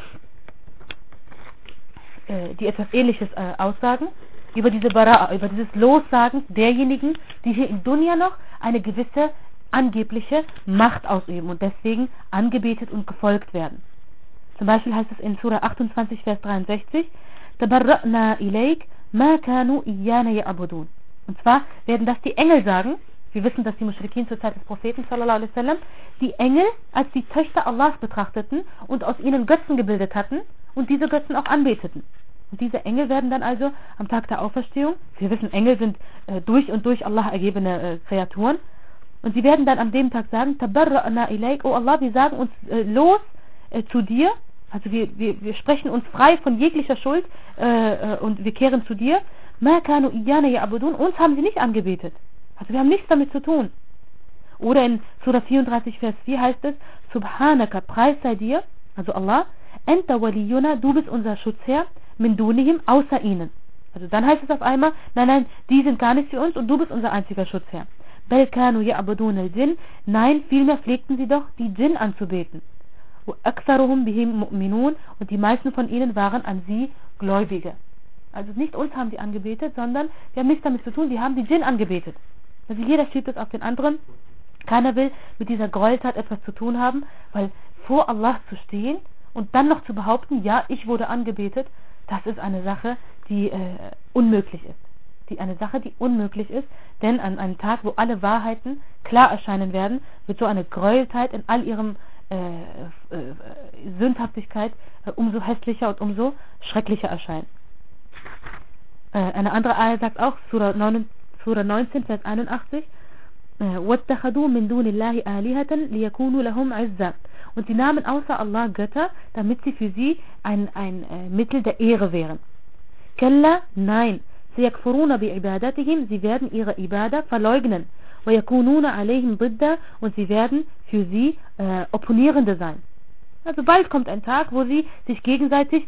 die etwas Ähnliches aussagen, über diese Bara'a, über dieses Lossagen derjenigen, die hier in Dunya noch eine gewisse angebliche Macht ausüben und deswegen angebetet und gefolgt werden. Zum Beispiel heißt es in Surah 28, Vers 63, Tabarra'na ilayk ma kanu iyana ya'budun. Und zwar werden das die Engel sagen. Wir wissen, dass die Muschrikin zur Zeit des Propheten sallallahu alaihi wasallam die Engel als die Töchter Allahs betrachteten und aus ihnen Götzen gebildet hatten und diese Götzen auch anbeteten. Und diese Engel werden dann also am Tag der Auferstehung, wir wissen, Engel sind durch und durch Allah ergebene Kreaturen, und sie werden dann an dem Tag sagen, Tabarra'na ilayk, oh Allah, wir sagen uns los zu dir, also wir sprechen uns frei von jeglicher Schuld und wir kehren zu dir. Ma kanu iyana ya'budun, uns haben sie nicht angebetet. Also wir haben nichts damit zu tun. Oder in Surah 34, Vers 4 heißt es, Subhanaka, Preis sei dir, also Allah, Enta waliyuna, du bist unser Schutzherr, min dunihim, außer ihnen. Also dann heißt es auf einmal, nein, die sind gar nicht für uns und du bist unser einziger Schutzherr. Bel kanu ya'budun al-Jinn, nein, vielmehr pflegten sie doch, die Djinn anzubeten. Aktharuhum bihim mu'minun, und die meisten von ihnen waren an sie Gläubige. Also nicht uns haben die angebetet, sondern wir haben nichts damit zu tun, die haben die Djinn angebetet. Also jeder schiebt es auf den anderen. Keiner will mit dieser Gräueltat etwas zu tun haben, weil vor Allah zu stehen und dann noch zu behaupten, ja, ich wurde angebetet, das ist eine Sache, die unmöglich ist. Eine Sache, die unmöglich ist, denn an einem Tag, wo alle Wahrheiten klar erscheinen werden, wird so eine Gräueltat in all ihrem Sündhaftigkeit umso hässlicher und umso schrecklicher erscheinen. Eine andere Ayah sagt auch, Surah 19, Vers 81, وَاتَّخَذُوا مِن دُونِ اللَّهِ آلِهَةً لِيَكُونُوا لَهُمْ عِزًّا. Und sie nahmen außer Allah Götter, damit sie für sie ein Mittel der Ehre wären. Kalla, nein, سَيَكْفُرُونَ بِعِبَادَتِهِمْ, sie werden ihre Ibadah verleugnen. وَيَكُونُونَ عَلَيْهِمْ ضِدًّا, und sie werden für sie Opponierende sein. Also bald kommt ein Tag, wo sie sich gegenseitig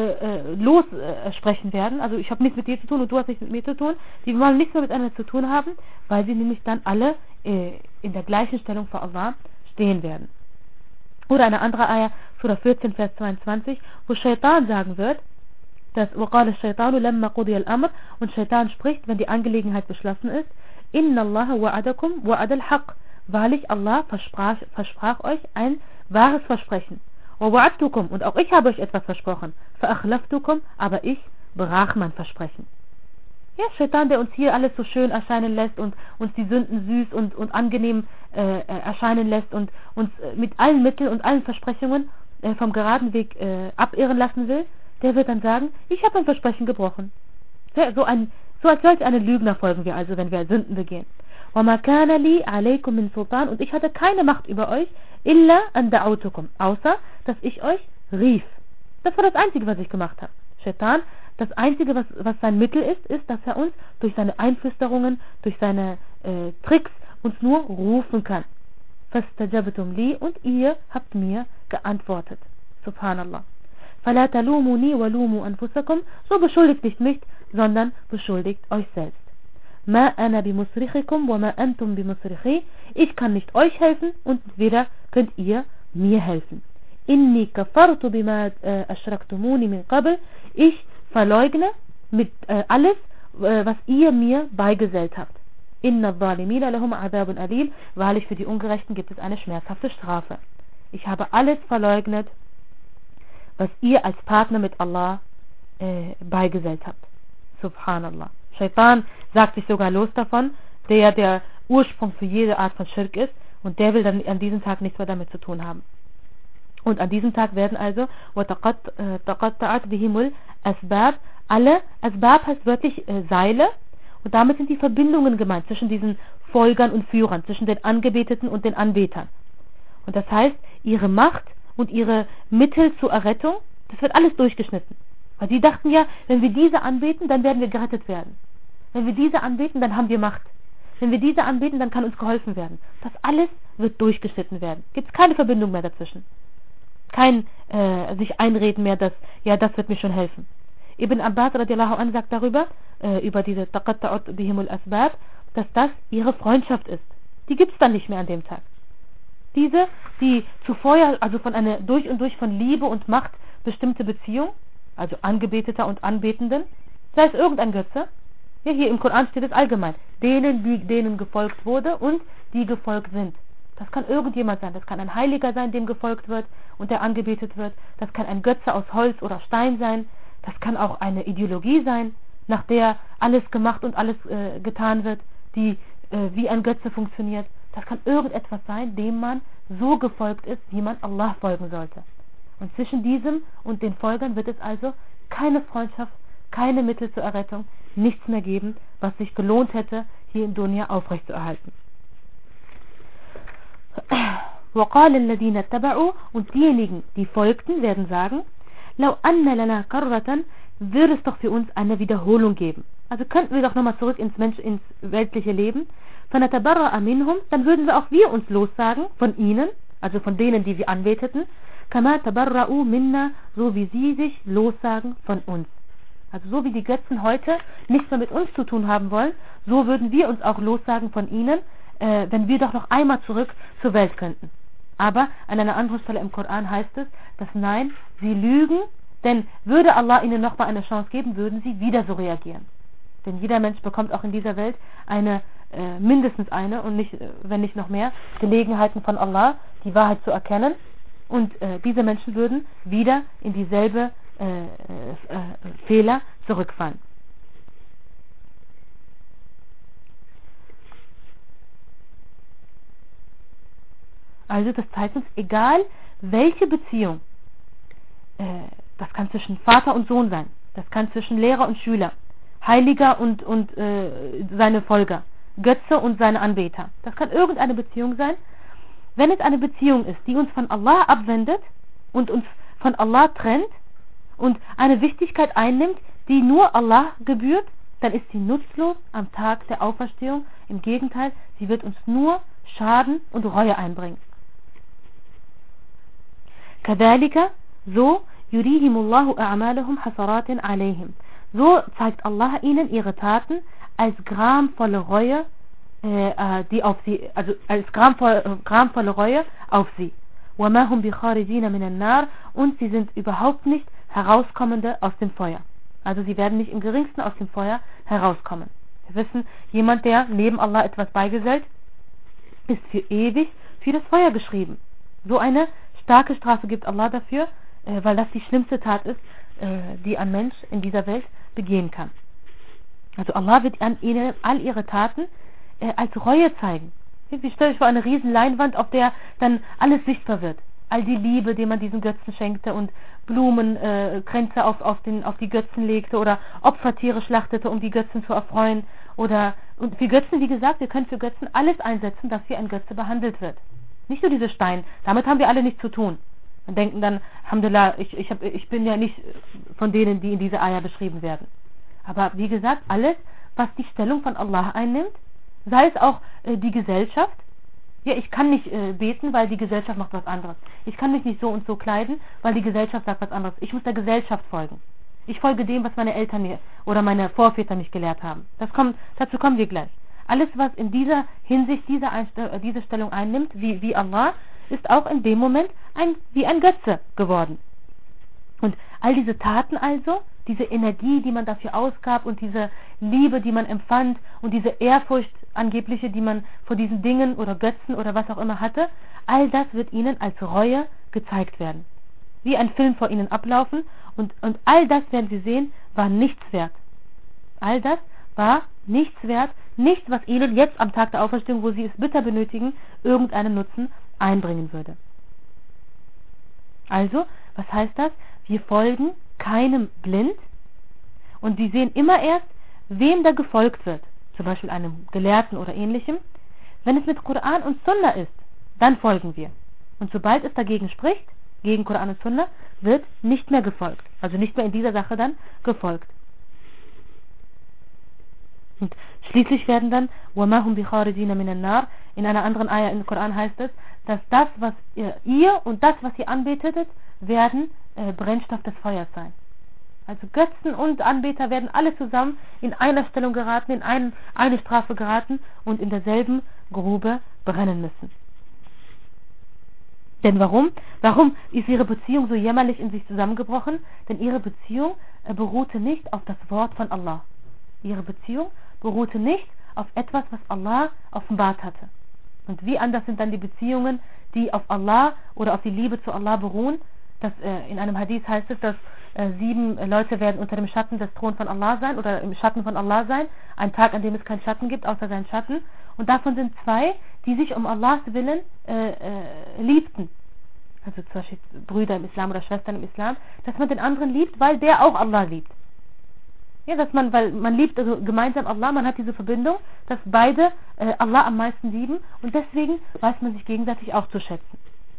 lossprechen werden. Also ich habe nichts mit dir zu tun und du hast nichts mit mir zu tun. Die wollen nichts mehr miteinander zu tun haben, weil sie nämlich dann alle in der gleichen Stellung vor Allah stehen werden. Oder eine andere Ayah, Surah 14, Vers 22, wo Shaitan sagen wird, dass وَقَالَ الشَّيْطَانُ لَمَّا قُضِيَ الْأَمْرِ, und Shaitan spricht, wenn die Angelegenheit beschlossen ist, إِنَّ اللَّهَ وَعَدَكُمْ وَعَدَ الْحَقِّ, wahrlich Allah versprach euch ein wahres Versprechen. وَوَعَدْتُكُمْ, und auch ich habe euch etwas versprochen. فَأَخْلَفْتُكُمْ, aber ich brach mein Versprechen. Ja, Shaitan, der uns hier alles so schön erscheinen lässt und uns die Sünden süß und angenehm erscheinen lässt und uns mit allen Mitteln und allen Versprechungen vom geraden Weg abirren lassen will, der wird dann sagen, ich habe ein Versprechen gebrochen. So als solch eine Lügner folgen wir also, wenn wir Sünden begehen. وَمَا كَانَ لِي عَلَيْكُمْ مِنْ سُلْطَانٍ, und ich hatte keine Macht über euch, إِلَّا أَنْ دَعَوْتُكُمْ, außer, dass ich euch rief. Das war das Einzige, was ich gemacht habe. Shaitan, das Einzige, was sein Mittel ist, dass er uns durch seine Einflüsterungen, durch seine Tricks uns nur rufen kann. فَاسْتَجَبْتُمْ لِي, und ihr habt mir geantwortet. Subhanallah. فَلَا تَلُومُونِي وَلُومُوا أَنفُسَكُمْ, so beschuldigt nicht mich, sondern beschuldigt euch selbst. مَا أَنَا بِمُصْرِخِكُمْ وَمَا أَنْتُمْ بِمُصْرِخِي, ich kann nicht euch helfen und weder könnt ihr mir helfen. إِنِّي كَفَرْتُ بِمَا أَشْرَكْتُمُونِ مِنْ قَبْلِ, ich verleugne mit alles, was ihr mir beigesellt habt. إِنَّ الظَّالِمِينَ لَهُمْ عَذَابٌ أَلِيمٌ, wahrlich für die Ungerechten gibt es eine schmerzhafte Strafe. Ich habe alles verleugnet, was ihr als Partner mit Allah beigesellt habt. Subhanallah. Shaitan sagt sich sogar los davon, der Ursprung für jede Art von Schirk ist, und der will dann an diesem Tag nichts mehr damit zu tun haben. Und an diesem Tag werden also وَتَقَطَّعَتْ بِهِمُ الْأَسْبَابِ, alle, Asbab heißt wörtlich Seile, und damit sind die Verbindungen gemeint zwischen diesen Folgern und Führern, zwischen den Angebeteten und den Anbetern. Und das heißt, ihre Macht und ihre Mittel zur Errettung, das wird alles durchgeschnitten. Weil die dachten ja, wenn wir diese anbeten, dann werden wir gerettet werden. Wenn wir diese anbeten, dann haben wir Macht. Wenn wir diese anbeten, dann kann uns geholfen werden. Das alles wird durchgeschnitten werden. Gibt es keine Verbindung mehr dazwischen. kein sich einreden mehr, dass, ja, das wird mir schon helfen. Ibn Abbas radiallahu anhu sagt darüber, über diese taqatta'ut bihimul asbab, dass das ihre Freundschaft ist. Die gibt es dann nicht mehr an dem Tag. Diese, die zuvor ja, also von einer durch und durch von Liebe und Macht bestimmte Beziehung, also Angebeteter und Anbetenden, sei es irgendein Götze, ja, hier im Koran steht es allgemein, denen gefolgt wurde und die gefolgt sind. Das kann irgendjemand sein, das kann ein Heiliger sein, dem gefolgt wird und der angebetet wird, das kann ein Götze aus Holz oder Stein sein, das kann auch eine Ideologie sein, nach der alles gemacht und alles getan wird, die wie ein Götze funktioniert. Das kann irgendetwas sein, dem man so gefolgt ist, wie man Allah folgen sollte. Und zwischen diesem und den Folgern wird es also keine Freundschaft, keine Mittel zur Errettung, nichts mehr geben, was sich gelohnt hätte, hier in Dunya aufrechtzuerhalten. وقال الذين اتبعوا, und diejenigen, die folgten, werden sagen, لو أن لنا كرة, würde es doch für uns eine Wiederholung geben. Also könnten wir doch nochmal zurück ins weltliche Leben. فنتبرأ منهم, dann würden wir uns lossagen von ihnen, also von denen, die wir anbeteten, كما تبرأوا منا, so wie sie sich lossagen von uns. Also so wie die Götzen heute nichts mehr mit uns zu tun haben wollen, so würden wir uns auch lossagen von ihnen, wenn wir doch noch einmal zurück zur Welt könnten. Aber an einer anderen Stelle im Koran heißt es, dass nein, sie lügen, denn würde Allah ihnen nochmal eine Chance geben, würden sie wieder so reagieren. Denn jeder Mensch bekommt auch in dieser Welt mindestens eine und nicht, wenn nicht noch mehr, Gelegenheiten von Allah, die Wahrheit zu erkennen. Und diese Menschen würden wieder in dieselbe Fehler zurückfallen. Also das zeigt uns, egal welche Beziehung, das kann zwischen Vater und Sohn sein, das kann zwischen Lehrer und Schüler, Heiliger und seine Folger, Götze und seine Anbeter, das kann irgendeine Beziehung sein. Wenn es eine Beziehung ist, die uns von Allah abwendet und uns von Allah trennt und eine Wichtigkeit einnimmt, die nur Allah gebührt, dann ist sie nutzlos am Tag der Auferstehung. Im Gegenteil, sie wird uns nur Schaden und Reue einbringen. كذلك, so yurihimullahu a'malahum hasaratin alayhim. So zeigt Allah ihnen ihre Taten als gramvolle Reue, die auf sie, also als gramvolle Reue auf sie. وَمَا هُمْ بِخَارِجِينَ مِنَ النَّارِ, und sie sind überhaupt nicht Herauskommende aus dem Feuer. Also sie werden nicht im geringsten aus dem Feuer herauskommen. Wir wissen, jemand, der neben Allah etwas beigesellt, ist für ewig für das Feuer geschrieben. So eine starke Strafe gibt Allah dafür, weil das die schlimmste Tat ist, die ein Mensch in dieser Welt begehen kann. Also Allah wird an ihnen all ihre Taten als Reue zeigen. Wie stelle ich vor eine riesen Leinwand, auf der dann alles sichtbar wird. All die Liebe, die man diesen Götzen schenkte und Blumenkränze auf die Götzen legte oder Opfertiere schlachtete, um die Götzen zu erfreuen. Und für Götzen, wie gesagt, wir können für Götzen alles einsetzen, dass wie ein Götze behandelt wird. Nicht nur diese Steine, damit haben wir alle nichts zu tun. Und denken dann, Alhamdulillah, ich bin ja nicht von denen, die in dieser Ayah beschrieben werden. Aber wie gesagt, alles, was die Stellung von Allah einnimmt, sei es auch die Gesellschaft. Ja, ich kann nicht beten, weil die Gesellschaft macht was anderes. Ich kann mich nicht so und so kleiden, weil die Gesellschaft sagt was anderes. Ich muss der Gesellschaft folgen. Ich folge dem, was meine Eltern mir oder meine Vorväter mich gelehrt haben. Dazu kommen wir gleich. Alles, was in dieser Hinsicht diese Stellung einnimmt, wie Allah, ist auch in dem Moment wie ein Götze geworden. Und all diese Taten also, diese Energie, die man dafür ausgab und diese Liebe, die man empfand und diese Ehrfurcht angebliche, die man vor diesen Dingen oder Götzen oder was auch immer hatte, all das wird ihnen als Reue gezeigt werden. Wie ein Film vor ihnen ablaufen und all das, werden sie sehen, war nichts wert. All das war nichts wert, nichts, was ihnen jetzt am Tag der Auferstehung, wo sie es bitter benötigen, irgendeinen Nutzen einbringen würde. Also, was heißt das? Wir folgen keinem blind und wir sehen immer erst, wem da gefolgt wird. Zum Beispiel einem Gelehrten oder ähnlichem. Wenn es mit Koran und Sunna ist, dann folgen wir. Und sobald es dagegen spricht, gegen Koran und Sunna, wird nicht mehr gefolgt. Also nicht mehr in dieser Sache dann gefolgt. Und schließlich werden dann وَمَا هُمْ بِخَارِجِينَ مِنَ النَّارِ, in einer anderen Ayah im Koran heißt es, dass das, was ihr und das, was ihr anbetet, werden Brennstoff des Feuers sein. Also Götzen und Anbeter werden alle zusammen in einer Stellung geraten, in eine Strafe geraten und in derselben Grube brennen müssen. Denn warum? Warum ist ihre Beziehung so jämmerlich in sich zusammengebrochen? Denn ihre Beziehung beruhte nicht auf das Wort von Allah. Ihre Beziehung beruhte nicht auf etwas, was Allah offenbart hatte. Und wie anders sind dann die Beziehungen, die auf Allah oder auf die Liebe zu Allah beruhen? Das, in einem Hadith heißt es, dass 7 Leute werden unter dem Schatten des Throns von Allah sein oder im Schatten von Allah sein. Ein Tag, an dem es keinen Schatten gibt, außer seinen Schatten. Und davon sind 2, die sich um Allahs Willen liebten. Also zum Beispiel Brüder im Islam oder Schwestern im Islam. Dass man den anderen liebt, weil der auch Allah liebt. Ja, weil man liebt also gemeinsam Allah, man hat diese Verbindung, dass beide Allah am meisten lieben und deswegen weiß man sich gegenseitig auch zu schätzen.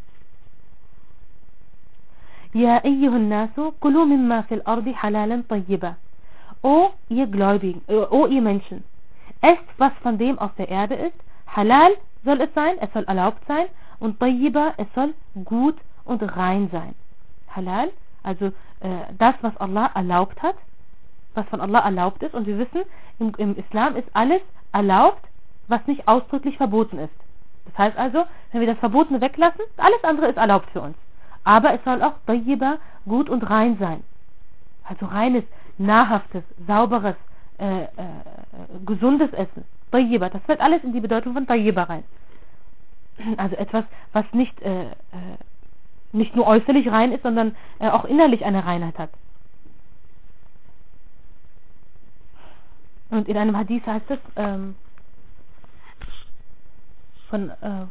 Ja ayyuhan nasu kulu mimma fil ardi halalan tayyiba. O ihr Gläubigen, o ihr Menschen, esst was von dem auf der Erde ist, halal soll es sein, es soll erlaubt sein und tayyiba, es soll gut und rein sein. Halal, also das, was Allah erlaubt hat, was von Allah erlaubt ist, und wir wissen, im Islam ist alles erlaubt, was nicht ausdrücklich verboten ist. Das heißt also, wenn wir das Verbotene weglassen, alles andere ist erlaubt für uns. Aber es soll auch tayyiba, gut und rein sein. Also reines, nahrhaftes, sauberes, gesundes Essen. Tayyiba, das fällt alles in die Bedeutung von tayyiba rein. Also etwas, was nicht nur äußerlich rein ist, sondern auch innerlich eine Reinheit hat. Und in einem Hadith heißt es von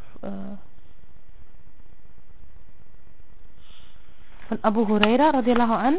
Abu Huraira radiallahu an,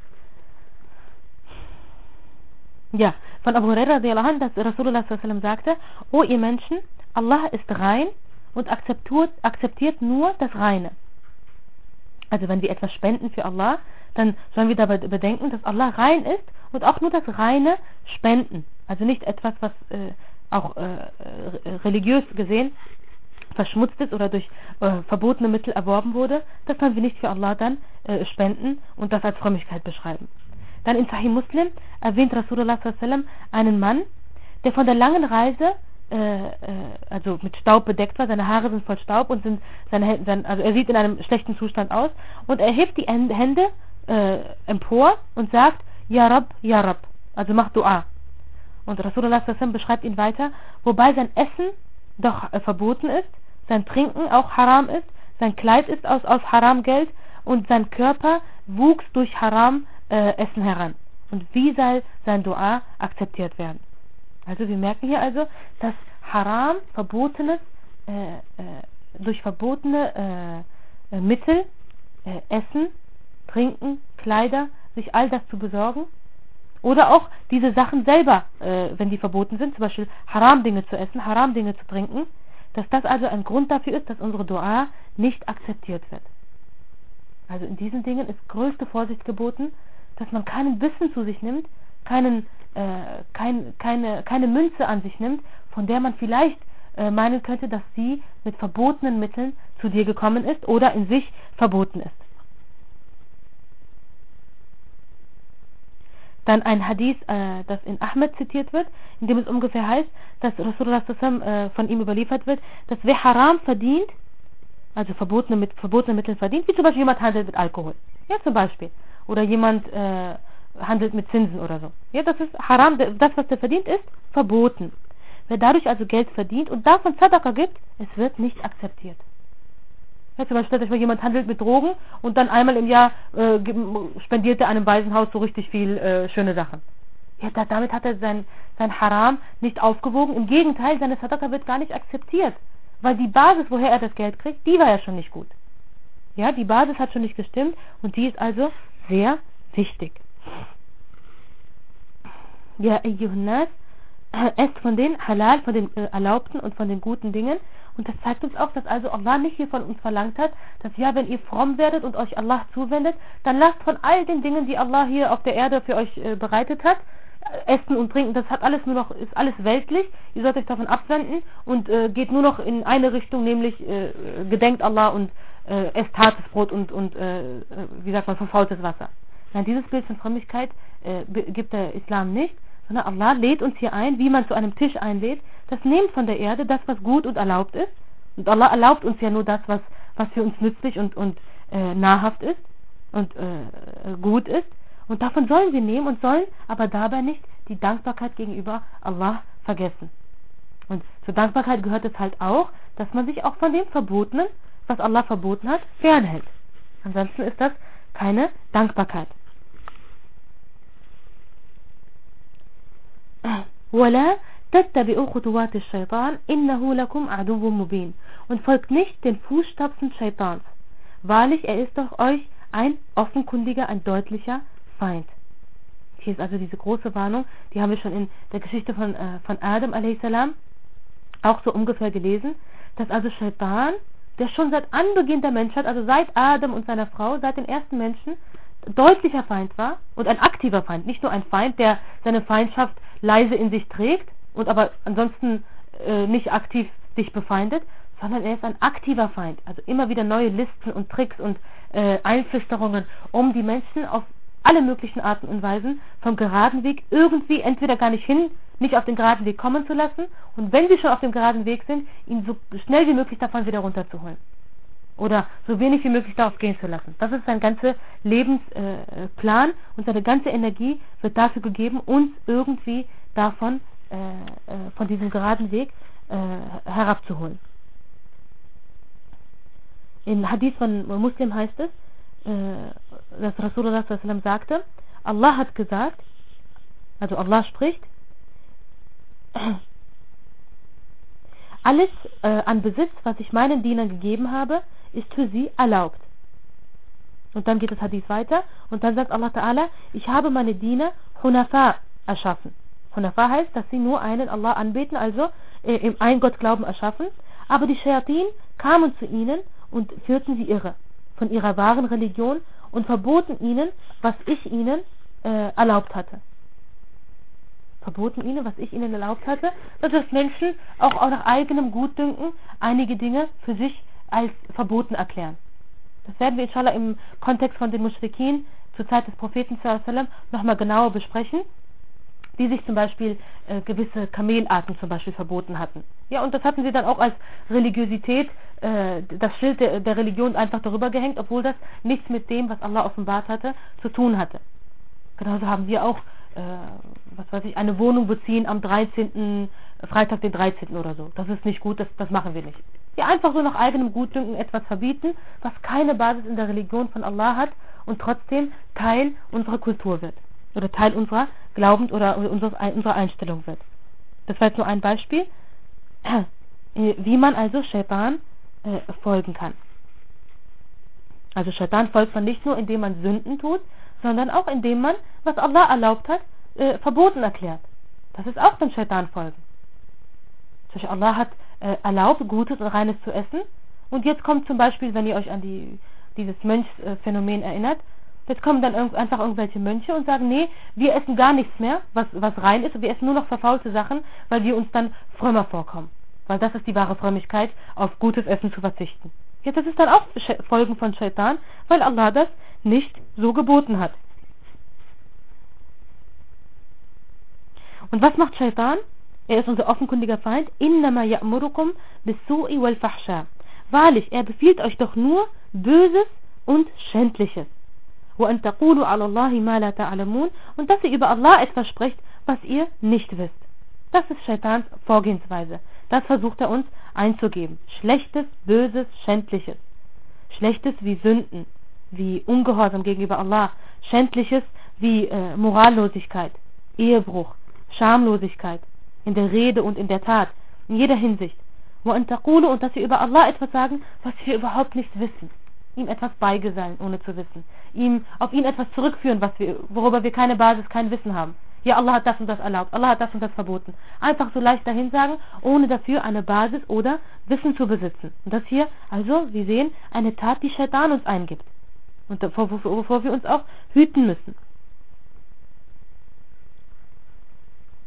ja, von Abu Huraira radiallahu an, dass Rasulullah sallallahu alaihi wasallam sagte: O ihr Menschen, Allah ist rein und akzeptiert nur das Reine. Also wenn wir etwas spenden für Allah, dann sollen wir dabei bedenken, dass Allah rein ist und auch nur das Reine spenden. Also nicht etwas, was auch religiös gesehen verschmutzt ist oder durch verbotene Mittel erworben wurde. Das sollen wir nicht für Allah dann spenden und das als Frömmigkeit beschreiben. Dann in Sahih Muslim erwähnt Rasulullah sallallahu alaihi wasallam einen Mann, der von der langen Reise also mit Staub bedeckt war, seine Haare sind voll Staub und also er sieht in einem schlechten Zustand aus und er hebt die Hände empor und sagt: Ja Rab, also macht Dua. Und Rasulullah sallallahu alaihi wasallam beschreibt ihn weiter, wobei sein Essen doch verboten ist, sein Trinken auch haram ist, sein Kleid ist aus Haram Geld und sein Körper wuchs durch Haram Essen heran. Und wie soll sein Dua akzeptiert werden? Also wir merken hier also, dass Haram, Verbotenes, durch verbotene Mittel, Essen, Trinken, Kleider, sich all das zu besorgen, oder auch diese Sachen selber, wenn die verboten sind, zum Beispiel Haram-Dinge zu essen, Haram-Dinge zu trinken, dass das also ein Grund dafür ist, dass unsere Dua nicht akzeptiert wird. Also in diesen Dingen ist größte Vorsicht geboten, dass man keinen Bissen zu sich nimmt, keine Münze an sich nimmt, von der man vielleicht meinen könnte, dass sie mit verbotenen Mitteln zu dir gekommen ist oder in sich verboten ist. Dann ein Hadith, das in Ahmed zitiert wird, in dem es ungefähr heißt, dass Rasulullah von ihm überliefert wird, dass wer Haram verdient, also verbotene Mittel verdient, wie zum Beispiel jemand handelt mit Alkohol, ja zum Beispiel, oder jemand handelt mit Zinsen oder so. Ja, das ist Haram, das was der verdient ist, verboten. Wer dadurch also Geld verdient und davon Sadaqa gibt, es wird nicht akzeptiert. Ja, zum Beispiel, stellt euch mal, jemand handelt mit Drogen und dann einmal im Jahr spendiert er einem Waisenhaus so richtig viel schöne Sachen. Ja, damit hat er sein Haram nicht aufgewogen. Im Gegenteil, seine Sadaqa wird gar nicht akzeptiert. Weil die Basis, woher er das Geld kriegt, die war ja schon nicht gut. Ja, die Basis hat schon nicht gestimmt und die ist also sehr wichtig. Ja, ayyuhan nas, esst von den Halal, von den Erlaubten und von den guten Dingen. Und das zeigt uns auch, dass also Allah nicht hier von uns verlangt hat, dass ja, wenn ihr fromm werdet und euch Allah zuwendet, dann lasst von all den Dingen, die Allah hier auf der Erde für euch bereitet hat, Essen und Trinken, das hat alles nur noch, ist alles weltlich, ihr sollt euch davon abwenden und geht nur noch in eine Richtung, nämlich gedenkt Allah und esst hartes Brot und wie sagt man, verfaultes Wasser. Nein, dieses Bild von Frömmigkeit gibt der Islam nicht, sondern Allah lädt uns hier ein, wie man zu einem Tisch einlädt, das nehmt von der Erde, das was gut und erlaubt ist, und Allah erlaubt uns ja nur das, was für uns nützlich und nahrhaft ist und gut ist, und davon sollen wir nehmen und sollen aber dabei nicht die Dankbarkeit gegenüber Allah vergessen. Und zur Dankbarkeit gehört es halt auch, dass man sich auch von dem Verbotenen, was Allah verboten hat, fernhält. Ansonsten ist das keine Dankbarkeit. تتبعوا خطوات الشيطان إنه لكم عدو مبين. Und folgt nicht den Fußstapfen Shaitans. Wahrlich, er ist doch euch ein offenkundiger, ein deutlicher Feind. Hier ist also diese große Warnung, die haben wir schon in der Geschichte von Adam a.s. auch so ungefähr gelesen, dass also Shaitan, der schon seit Anbeginn der Menschheit, also seit Adam und seiner Frau, seit den ersten Menschen, deutlicher Feind war und ein aktiver Feind, nicht nur ein Feind, der seine Feindschaft leise in sich trägt und aber ansonsten nicht aktiv dich befeindet, sondern er ist ein aktiver Feind, also immer wieder neue Listen und Tricks und Einflüsterungen, um die Menschen auf alle möglichen Arten und Weisen vom geraden Weg irgendwie entweder gar nicht auf den geraden Weg kommen zu lassen, und wenn sie schon auf dem geraden Weg sind, ihn so schnell wie möglich davon wieder runterzuholen. Oder so wenig wie möglich darauf gehen zu lassen. Das ist sein ganzer Lebensplan und seine ganze Energie wird dafür gegeben, uns irgendwie davon, von diesem geraden Weg herabzuholen. Im Hadith von Muslim heißt es, dass Rasulullah sallallahu alaihi wasallam sagte, Allah hat gesagt, also Allah spricht, alles an Besitz, was ich meinen Dienern gegeben habe, ist für sie erlaubt. Und dann geht das Hadith weiter und dann sagt Allah Ta'ala, ich habe meine Diener Hunafa erschaffen. Hunafa heißt, dass sie nur einen Allah anbeten, also im Ein-Gott-Glauben erschaffen, aber die Shayatin kamen zu ihnen und führten sie irre von ihrer wahren Religion und verboten ihnen, was ich ihnen erlaubt hatte. Verboten ihnen, was ich ihnen erlaubt hatte, dass Menschen auch nach eigenem Gutdünken einige Dinge für sich als verboten erklären. Das werden wir inshallah im Kontext von den Muschrikin zur Zeit des Propheten sallallahu alaihi wasallam nochmal genauer besprechen, die sich zum Beispiel gewisse Kamelarten zum Beispiel verboten hatten. Ja, und das hatten sie dann auch als Religiosität, das Schild der Religion einfach darüber gehängt, obwohl das nichts mit dem, was Allah offenbart hatte, zu tun hatte. Genauso haben wir auch, eine Wohnung beziehen am 13., Freitag den 13. oder so. Das ist nicht gut, das machen wir nicht. Ja, einfach so nach eigenem Gutdünken etwas verbieten, was keine Basis in der Religion von Allah hat und trotzdem Teil unserer Kultur wird. Oder Teil unserer Glaubens- oder unserer Einstellung wird. Das war jetzt nur ein Beispiel, wie man also Shaitan folgen kann. Also Shaitan folgt man nicht nur, indem man Sünden tut, sondern auch indem man, was Allah erlaubt hat, verboten erklärt. Das ist auch dann Shaitan folgen. Allah hat erlaubt, Gutes und Reines zu essen, und jetzt kommt zum Beispiel, wenn ihr euch an dieses Mönchsphänomen erinnert, jetzt kommen dann einfach irgendwelche Mönche und sagen, nee, wir essen gar nichts mehr, was rein ist, und wir essen nur noch verfaulte Sachen, weil wir uns dann frömmer vorkommen. Weil das ist die wahre Frömmigkeit, auf gutes Essen zu verzichten. Jetzt das ist dann auch Folgen von Shaitan, weil Allah das nicht so geboten hat. Und was macht Shaitan? Er ist unser offenkundiger Feind. Innama ya'murukum bis-su'i wal-fahsha. Wahrlich, er befiehlt euch doch nur Böses und Schändliches. Wa an taqulu 'ala Allahi ma la ta'lamun. Und dass ihr über Allah etwas sprecht, was ihr nicht wisst. Das ist Shaitans Vorgehensweise. Das versucht er uns einzugeben. Schlechtes, Böses, Schändliches. Schlechtes wie Sünden, wie Ungehorsam gegenüber Allah. Schändliches wie Morallosigkeit, Ehebruch, Schamlosigkeit, in der Rede und in der Tat, in jeder Hinsicht. Und dass wir über Allah etwas sagen, was wir überhaupt nicht wissen. Ihm etwas beigesellen, ohne zu wissen. Auf ihn etwas zurückführen, worüber wir keine Basis, kein Wissen haben. Ja, Allah hat das und das erlaubt, Allah hat das und das verboten. Einfach so leicht dahin sagen, ohne dafür eine Basis oder Wissen zu besitzen. Und das hier, also, wir sehen, eine Tat, die Shaitan uns eingibt. Und wovor wir uns auch hüten müssen.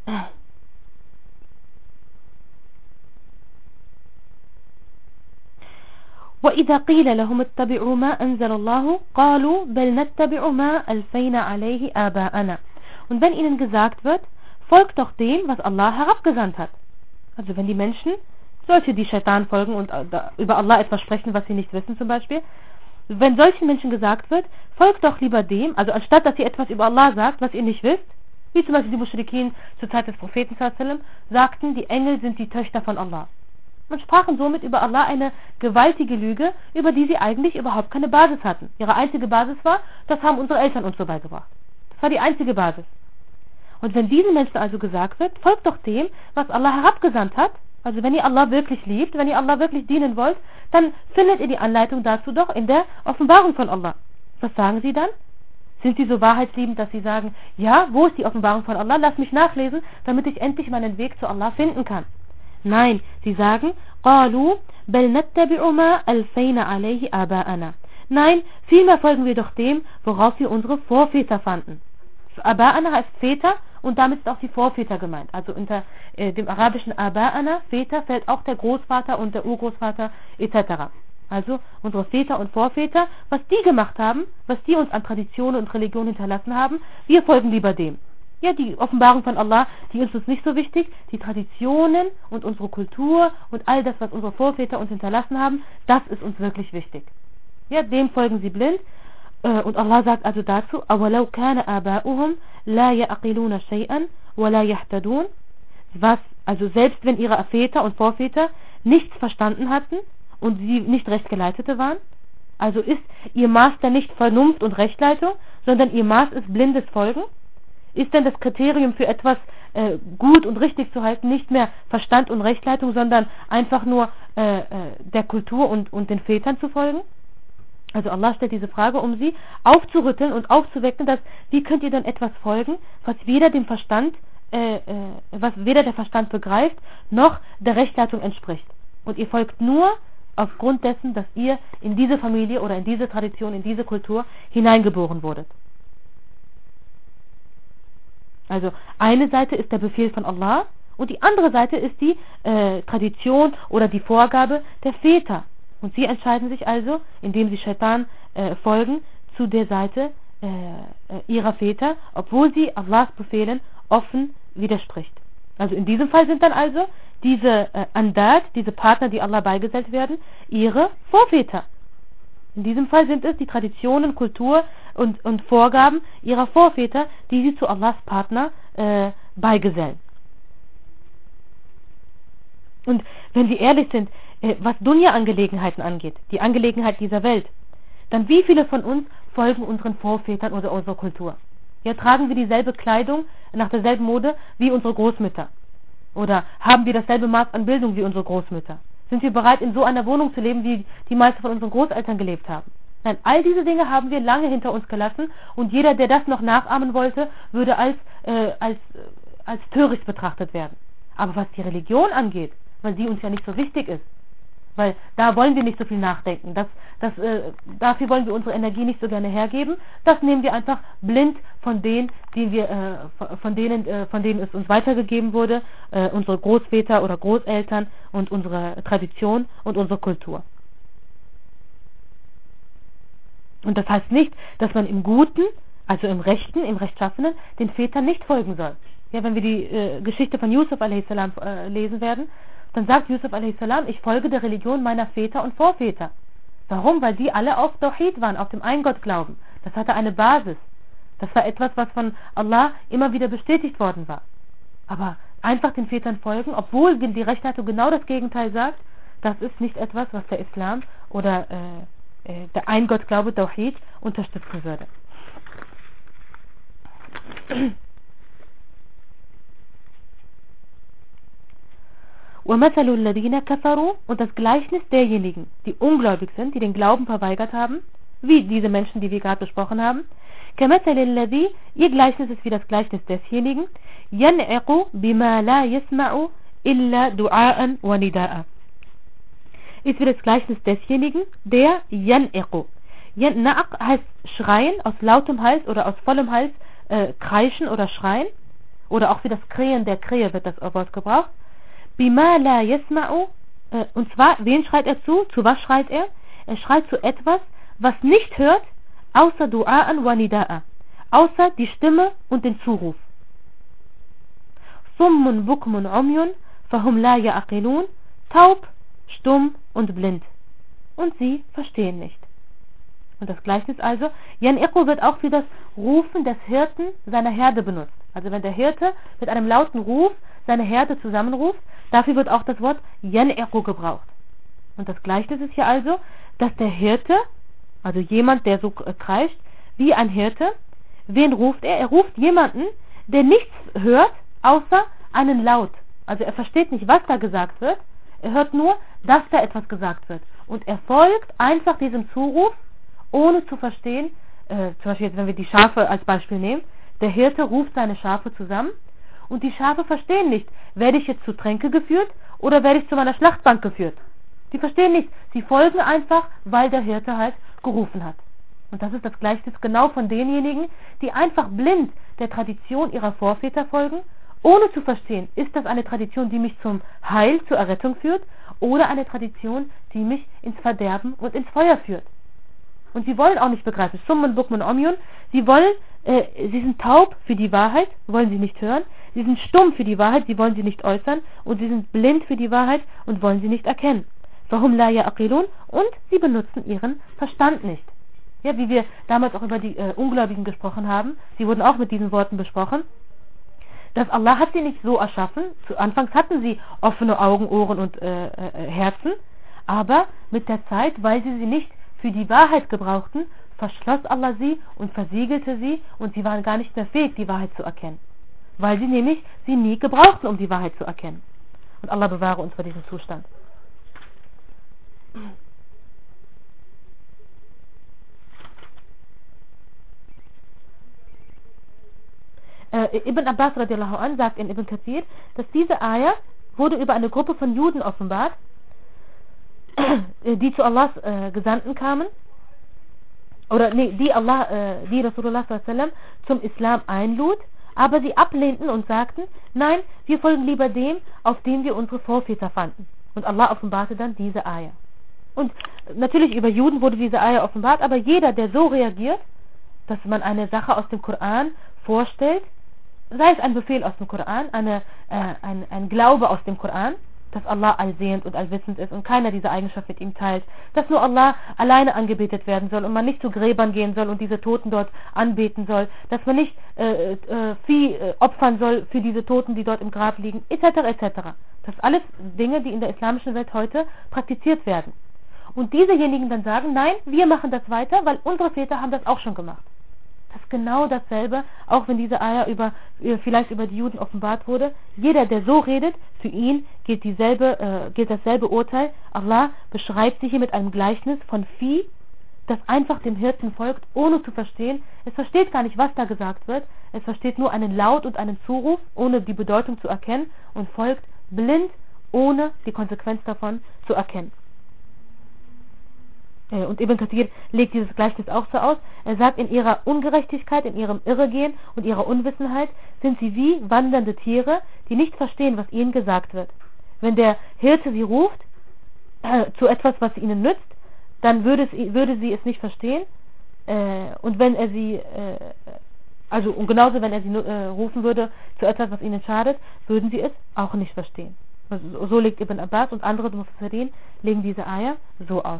وَإِذَا قِيلَ لَهُمُ اتَّبِعُوا مَا أَنزَلَ اللَّهُ قَالُوا بَلْ نَتَّبِعُ مَا أَلْفَيْنَا عَلَيْهِ آبَاءَنَا. Und wenn ihnen gesagt wird, folgt doch dem, was Allah herabgesandt hat. Also wenn die Menschen, solche, die Shaitan folgen und über Allah etwas sprechen, was sie nicht wissen zum Beispiel, wenn solchen Menschen gesagt wird, folgt doch lieber dem, also anstatt dass ihr etwas über Allah sagt, was ihr nicht wisst, wie zum Beispiel die Muschrikin zur Zeit des Propheten sallam, sagten, die Engel sind die Töchter von Allah. Und sprachen somit über Allah eine gewaltige Lüge, über die sie eigentlich überhaupt keine Basis hatten. Ihre einzige Basis war, das haben unsere Eltern uns so beigebracht. Das war die einzige Basis. Und wenn diesen Menschen also gesagt wird, folgt doch dem, was Allah herabgesandt hat, also wenn ihr Allah wirklich liebt, wenn ihr Allah wirklich dienen wollt, dann findet ihr die Anleitung dazu doch in der Offenbarung von Allah. Was sagen sie dann? Sind sie so wahrheitsliebend, dass sie sagen, ja, wo ist die Offenbarung von Allah? Lass mich nachlesen, damit ich endlich meinen Weg zu Allah finden kann. Nein, sie sagen, قَالُوا بَلْ نَتَّبِعُ مَا أَلْفَيْنَا عَلَيْهِ آبَاءَنَا. Nein, vielmehr folgen wir doch dem, worauf wir unsere Vorväter fanden. Aba'ana heißt Väter und damit ist auch die Vorväter gemeint. Also unter dem arabischen Aba'ana, Väter, fällt auch der Großvater und der Urgroßvater etc. Also unsere Väter und Vorväter, was die gemacht haben, was die uns an Traditionen und Religionen hinterlassen haben, wir folgen lieber dem. Ja, die Offenbarung von Allah, die ist uns nicht so wichtig. Die Traditionen und unsere Kultur und all das, was unsere Vorväter uns hinterlassen haben, das ist uns wirklich wichtig. Ja, dem folgen sie blind. Und Allah sagt also dazu, أَوَلَوْ كَانَ آبَاؤُهُمْ لَا يَعْقِلُونَ شَيْئًا وَلَا يَهْتَدُونَ. Was, also selbst wenn ihre Väter und Vorväter nichts verstanden hatten und sie nicht Rechtgeleitete waren, also ist ihr Maß dann nicht Vernunft und Rechtleitung, sondern ihr Maß ist blindes Folgen? Ist denn das Kriterium für etwas gut und richtig zu halten nicht mehr Verstand und Rechtleitung, sondern einfach nur der Kultur und den Vätern zu folgen? Also Allah stellt diese Frage, um sie aufzurütteln und aufzuwecken, dass wie könnt ihr denn etwas folgen, was weder dem Verstand, was weder der Verstand begreift, noch der Rechtleitung entspricht. Und ihr folgt nur aufgrund dessen, dass ihr in diese Familie oder in diese Tradition, in diese Kultur hineingeboren wurdet. Also eine Seite ist der Befehl von Allah und die andere Seite ist die Tradition oder die Vorgabe der Väter. Und sie entscheiden sich also, indem sie Shaitan folgen, zu der Seite ihrer Väter, obwohl sie Allahs Befehlen offen widerspricht. Also in diesem Fall sind dann also diese Andad, diese Partner, die Allah beigesellt werden, ihre Vorväter. In diesem Fall sind es die Traditionen, Kultur und Vorgaben ihrer Vorväter, die sie zu Allahs Partner beigesellen. Und wenn wir ehrlich sind, was Dunya-Angelegenheiten angeht, die Angelegenheit dieser Welt, dann wie viele von uns folgen unseren Vorvätern oder unserer Kultur? Ja, tragen wir dieselbe Kleidung nach derselben Mode wie unsere Großmütter? Oder haben wir dasselbe Maß an Bildung wie unsere Großmütter? Sind wir bereit, in so einer Wohnung zu leben, wie die meisten von unseren Großeltern gelebt haben? Nein, all diese Dinge haben wir lange hinter uns gelassen und jeder, der das noch nachahmen wollte, würde als töricht betrachtet werden. Aber was die Religion angeht, weil die uns ja nicht so wichtig ist, weil da wollen wir nicht so viel nachdenken, dafür wollen wir unsere Energie nicht so gerne hergeben, das nehmen wir einfach blind von denen, von denen es uns weitergegeben wurde, unsere Großväter oder Großeltern und unsere Tradition und unsere Kultur. Und das heißt nicht, dass man im Guten, also im Rechten, im Rechtschaffenen, den Vätern nicht folgen soll. Ja, wenn wir die Geschichte von Yusuf a.s. lesen werden, dann sagt Yusuf a.s., ich folge der Religion meiner Väter und Vorväter. Warum? Weil die alle auf Tawhid waren, auf dem Eingott glauben. Das hatte eine Basis. Das war etwas, was von Allah immer wieder bestätigt worden war. Aber einfach den Vätern folgen, obwohl die Rechtsleitung genau das Gegenteil sagt, das ist nicht etwas, was der Islam oder der Eingottglaube Tawhid unterstützen würde. وَمَثَلُ الَّذِينَ كَفَرُوا, und das Gleichnis derjenigen, die ungläubig sind, die den Glauben verweigert haben, wie diese Menschen, die wir gerade besprochen haben. كَمَثَلِ الَّذِي, ihr Gleichnis ist wie das Gleichnis desjenigen, يَنْعِقُ بِمَا لَا يَسْمَعُ إِلَّا دُعَاءً وَنِدَاءً. Ist wie das Gleichnis desjenigen, der يَنْعِقُ. Na'aq heißt schreien, aus lautem Hals oder aus vollem Hals kreischen oder schreien. oder auch für das Krähen der Krähe wird das Wort gebraucht. Bima la yasma'u, und zwar, wen schreit er zu? Zu was schreit er? Er schreit zu etwas, was nicht hört, außer Du'a'an wa Nida'a, außer die Stimme und den Zuruf. Summun bukmun umyun, fahum la ya'aqilun, taub, stumm und blind. Und sie verstehen nicht. Und das Gleichnis also, Yan'iqu wird auch für das Rufen des Hirten seiner Herde benutzt. Also wenn der Hirte mit einem lauten Ruf seine Herde zusammenruft, dafür wird auch das Wort Yan'iqu gebraucht. Und das Gleichnis ist hier also, dass der Hirte, also jemand, der so kreischt, wie ein Hirte, wen ruft er? Er ruft jemanden, der nichts hört, außer einen Laut. Also er versteht nicht, was da gesagt wird, er hört nur, dass da etwas gesagt wird. Und er folgt einfach diesem Zuruf, ohne zu verstehen, zum Beispiel jetzt, wenn wir die Schafe als Beispiel nehmen, der Hirte ruft seine Schafe zusammen und die Schafe verstehen nicht, werde ich jetzt zu Tränke geführt oder werde ich zu meiner Schlachtbank geführt. Die verstehen nicht, sie folgen einfach, weil der Hirte halt gerufen hat. Und das ist das Gleichnis genau von denjenigen, die einfach blind der Tradition ihrer Vorväter folgen, ohne zu verstehen, ist das eine Tradition, die mich zum Heil, zur Errettung führt, oder eine Tradition, die mich ins Verderben und ins Feuer führt. Und sie wollen auch nicht begreifen. Summun bukmun umyun. Sie sind taub für die Wahrheit, wollen sie nicht hören. Sie sind stumm für die Wahrheit, sie wollen sie nicht äußern. Und sie sind blind für die Wahrheit und wollen sie nicht erkennen. Fahum la ya'aqilun. Und sie benutzen ihren Verstand nicht. Ja, wie wir damals auch über die Ungläubigen gesprochen haben. Sie wurden auch mit diesen Worten besprochen. Dass Allah hat sie nicht so erschaffen. Anfangs hatten sie offene Augen, Ohren und Herzen. Aber mit der Zeit, weil sie nicht für die Wahrheit gebrauchten, verschloss Allah sie und versiegelte sie und sie waren gar nicht mehr fähig, die Wahrheit zu erkennen. Weil sie nämlich sie nie gebrauchten, um die Wahrheit zu erkennen. Und Allah bewahre uns vor diesem Zustand. Ibn Abbas radiallahu anh sagt in Ibn Kathir, dass diese Ayah wurde über eine Gruppe von Juden offenbart, die zu Allahs Gesandten kamen, oder nee, die Rasulullah sallam zum Islam einlud, aber sie ablehnten und sagten, nein, wir folgen lieber dem, auf dem wir unsere Vorväter fanden. Und Allah offenbarte dann diese Ayah. Und natürlich über Juden wurde diese Ayah offenbart, aber jeder, der so reagiert, dass man eine Sache aus dem Koran vorstellt, sei es ein Befehl aus dem Koran, ein Glaube aus dem Koran, dass Allah allsehend und allwissend ist und keiner diese Eigenschaft mit ihm teilt, dass nur Allah alleine angebetet werden soll und man nicht zu Gräbern gehen soll und diese Toten dort anbeten soll, dass man nicht Vieh opfern soll für diese Toten, die dort im Grab liegen, etc. etc. Das sind alles Dinge, die in der islamischen Welt heute praktiziert werden. Und diesejenigen dann sagen, nein, wir machen das weiter, weil unsere Väter haben das auch schon gemacht. Das ist genau dasselbe, auch wenn diese Ayah vielleicht über die Juden offenbart wurde. Jeder, der so redet, für ihn gilt dasselbe Urteil. Allah beschreibt sich hier mit einem Gleichnis von Vieh, das einfach dem Hirten folgt, ohne zu verstehen. Es versteht gar nicht, was da gesagt wird. Es versteht nur einen Laut und einen Zuruf, ohne die Bedeutung zu erkennen und folgt blind, ohne die Konsequenz davon zu erkennen. Und Ibn Kathir legt dieses Gleichnis auch so aus. Er sagt, in ihrer Ungerechtigkeit, in ihrem Irregehen und ihrer Unwissenheit sind sie wie wandernde Tiere, die nicht verstehen, was ihnen gesagt wird. Wenn der Hirte sie ruft zu etwas, was ihnen nützt, dann würde sie es nicht verstehen. Und wenn er sie, und genauso wenn er sie rufen würde zu etwas, was ihnen schadet, würden sie es auch nicht verstehen. Also, so legt Ibn Abbas und andere Mufassirin legen diese Ayah so aus.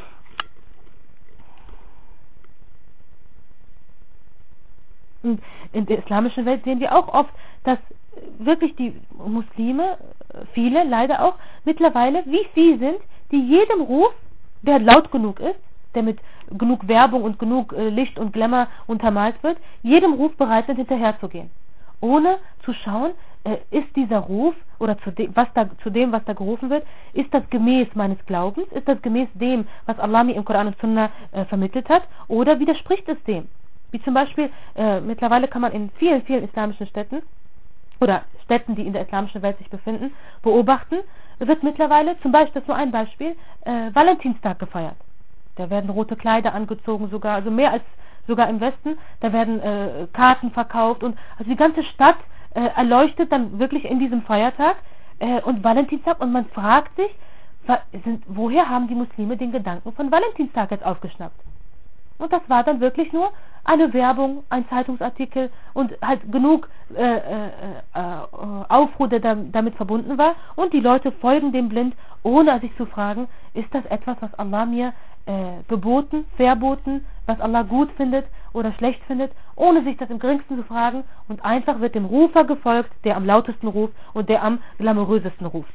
Und in der islamischen Welt sehen wir auch oft, dass wirklich die Muslime, viele leider auch, mittlerweile wie Vieh sind, die jedem Ruf, der laut genug ist, der mit genug Werbung und genug Licht und Glamour untermalt wird, jedem Ruf bereit sind, hinterherzugehen. Ohne zu schauen, ist dieser Ruf oder zu dem, was da gerufen wird, ist das gemäß meines Glaubens, ist das gemäß dem, was Allah mir im Koran und Sunna vermittelt hat, oder widerspricht es dem? Wie zum Beispiel, mittlerweile kann man in vielen, vielen islamischen Städten oder Städten, die in der islamischen Welt sich befinden, beobachten, wird mittlerweile, zum Beispiel, das ist nur ein Beispiel, Valentinstag gefeiert. Da werden rote Kleider angezogen sogar, also mehr als sogar im Westen, da werden Karten verkauft und also die ganze Stadt erleuchtet dann wirklich in diesem Feiertag und Valentinstag, und man fragt sich, woher haben die Muslime den Gedanken von Valentinstag jetzt aufgeschnappt? Und das war dann wirklich nur eine Werbung, ein Zeitungsartikel und halt genug Aufruhr, der damit verbunden war, und die Leute folgen dem blind, ohne sich zu fragen, ist das etwas, was Allah mir geboten, verboten, was Allah gut findet oder schlecht findet, ohne sich das im geringsten zu fragen, und einfach wird dem Rufer gefolgt, der am lautesten ruft und der am glamourösesten ruft.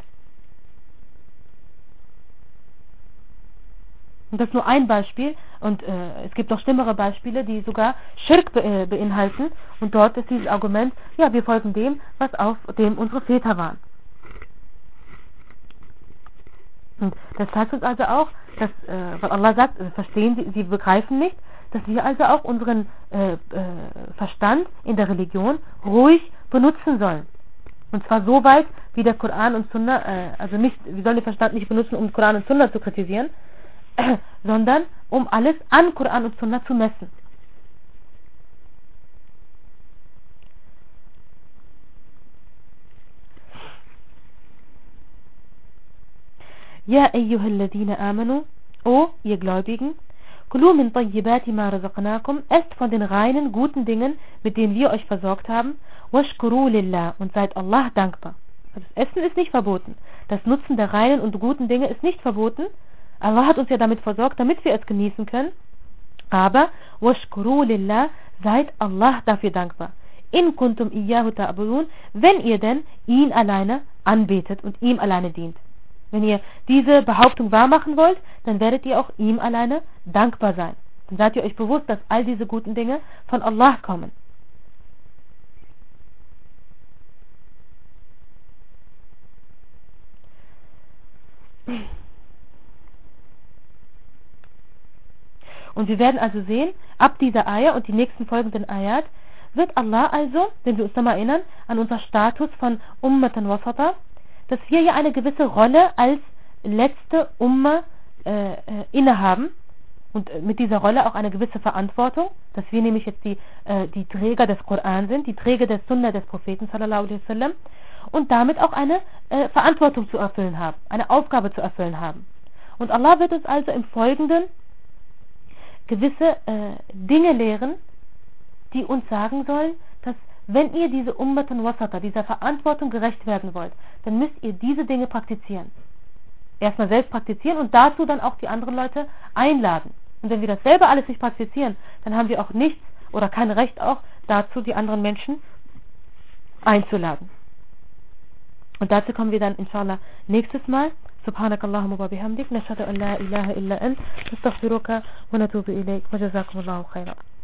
Und das ist nur ein Beispiel, und es gibt noch schlimmere Beispiele, die sogar Schirk beinhalten, und dort ist dieses Argument, ja, wir folgen dem, was auf dem unsere Väter waren. Und das zeigt uns also auch, dass, weil Allah sagt, verstehen sie begreifen nicht, dass wir also auch unseren Verstand in der Religion ruhig benutzen sollen. Und zwar so weit, wie der Koran und Sunna, also nicht, wir sollen den Verstand nicht benutzen, um Koran und Sunna zu kritisieren, sondern um alles an Koran und Sunna zu messen. Ja, ayyuhalladhina amanu, o ihr Gläubigen, kulu min tayyibati ma razaqnakum, esst von den reinen, guten Dingen, mit denen wir euch versorgt haben, washkuru lillah, und seid Allah dankbar. Also das Essen ist nicht verboten. Das Nutzen der reinen und guten Dinge ist nicht verboten. Allah hat uns ja damit versorgt, damit wir es genießen können. Aber washkuru lillah, seid Allah dafür dankbar. In kuntum iyyahu ta'budun, wenn ihr denn ihn alleine anbetet und ihm alleine dient. Wenn ihr diese Behauptung wahrmachen wollt, dann werdet ihr auch ihm alleine dankbar sein. Dann seid ihr euch bewusst, dass all diese guten Dinge von Allah kommen. Und wir werden also sehen, ab dieser Ayah und die nächsten folgenden Ayat, wird Allah also, wenn wir uns nochmal erinnern, an unser Status von Ummatan Wasata, dass wir hier eine gewisse Rolle als letzte Umma innehaben und mit dieser Rolle auch eine gewisse Verantwortung, dass wir nämlich jetzt die Träger des Koran sind, die Träger des Sunna des Propheten sallallahu alaihi wasallam, und damit auch eine Verantwortung zu erfüllen haben, eine Aufgabe zu erfüllen haben. Und Allah wird uns also im Folgenden gewisse Dinge lehren, die uns sagen sollen, dass wenn ihr diese Ummatan Wasata, dieser Verantwortung gerecht werden wollt, dann müsst ihr diese Dinge praktizieren. Erstmal selbst praktizieren und dazu dann auch die anderen Leute einladen. Und wenn wir das selber alles nicht praktizieren, dann haben wir auch nichts oder kein Recht auch dazu, die anderen Menschen einzuladen. Und dazu kommen wir dann inshallah nächstes Mal. Subhanakallahumma wa bihamdik, nashhadu an la ilaha illa ant, nastaghfiruka wa natubu ilayk, wa jazakumullahu khairan.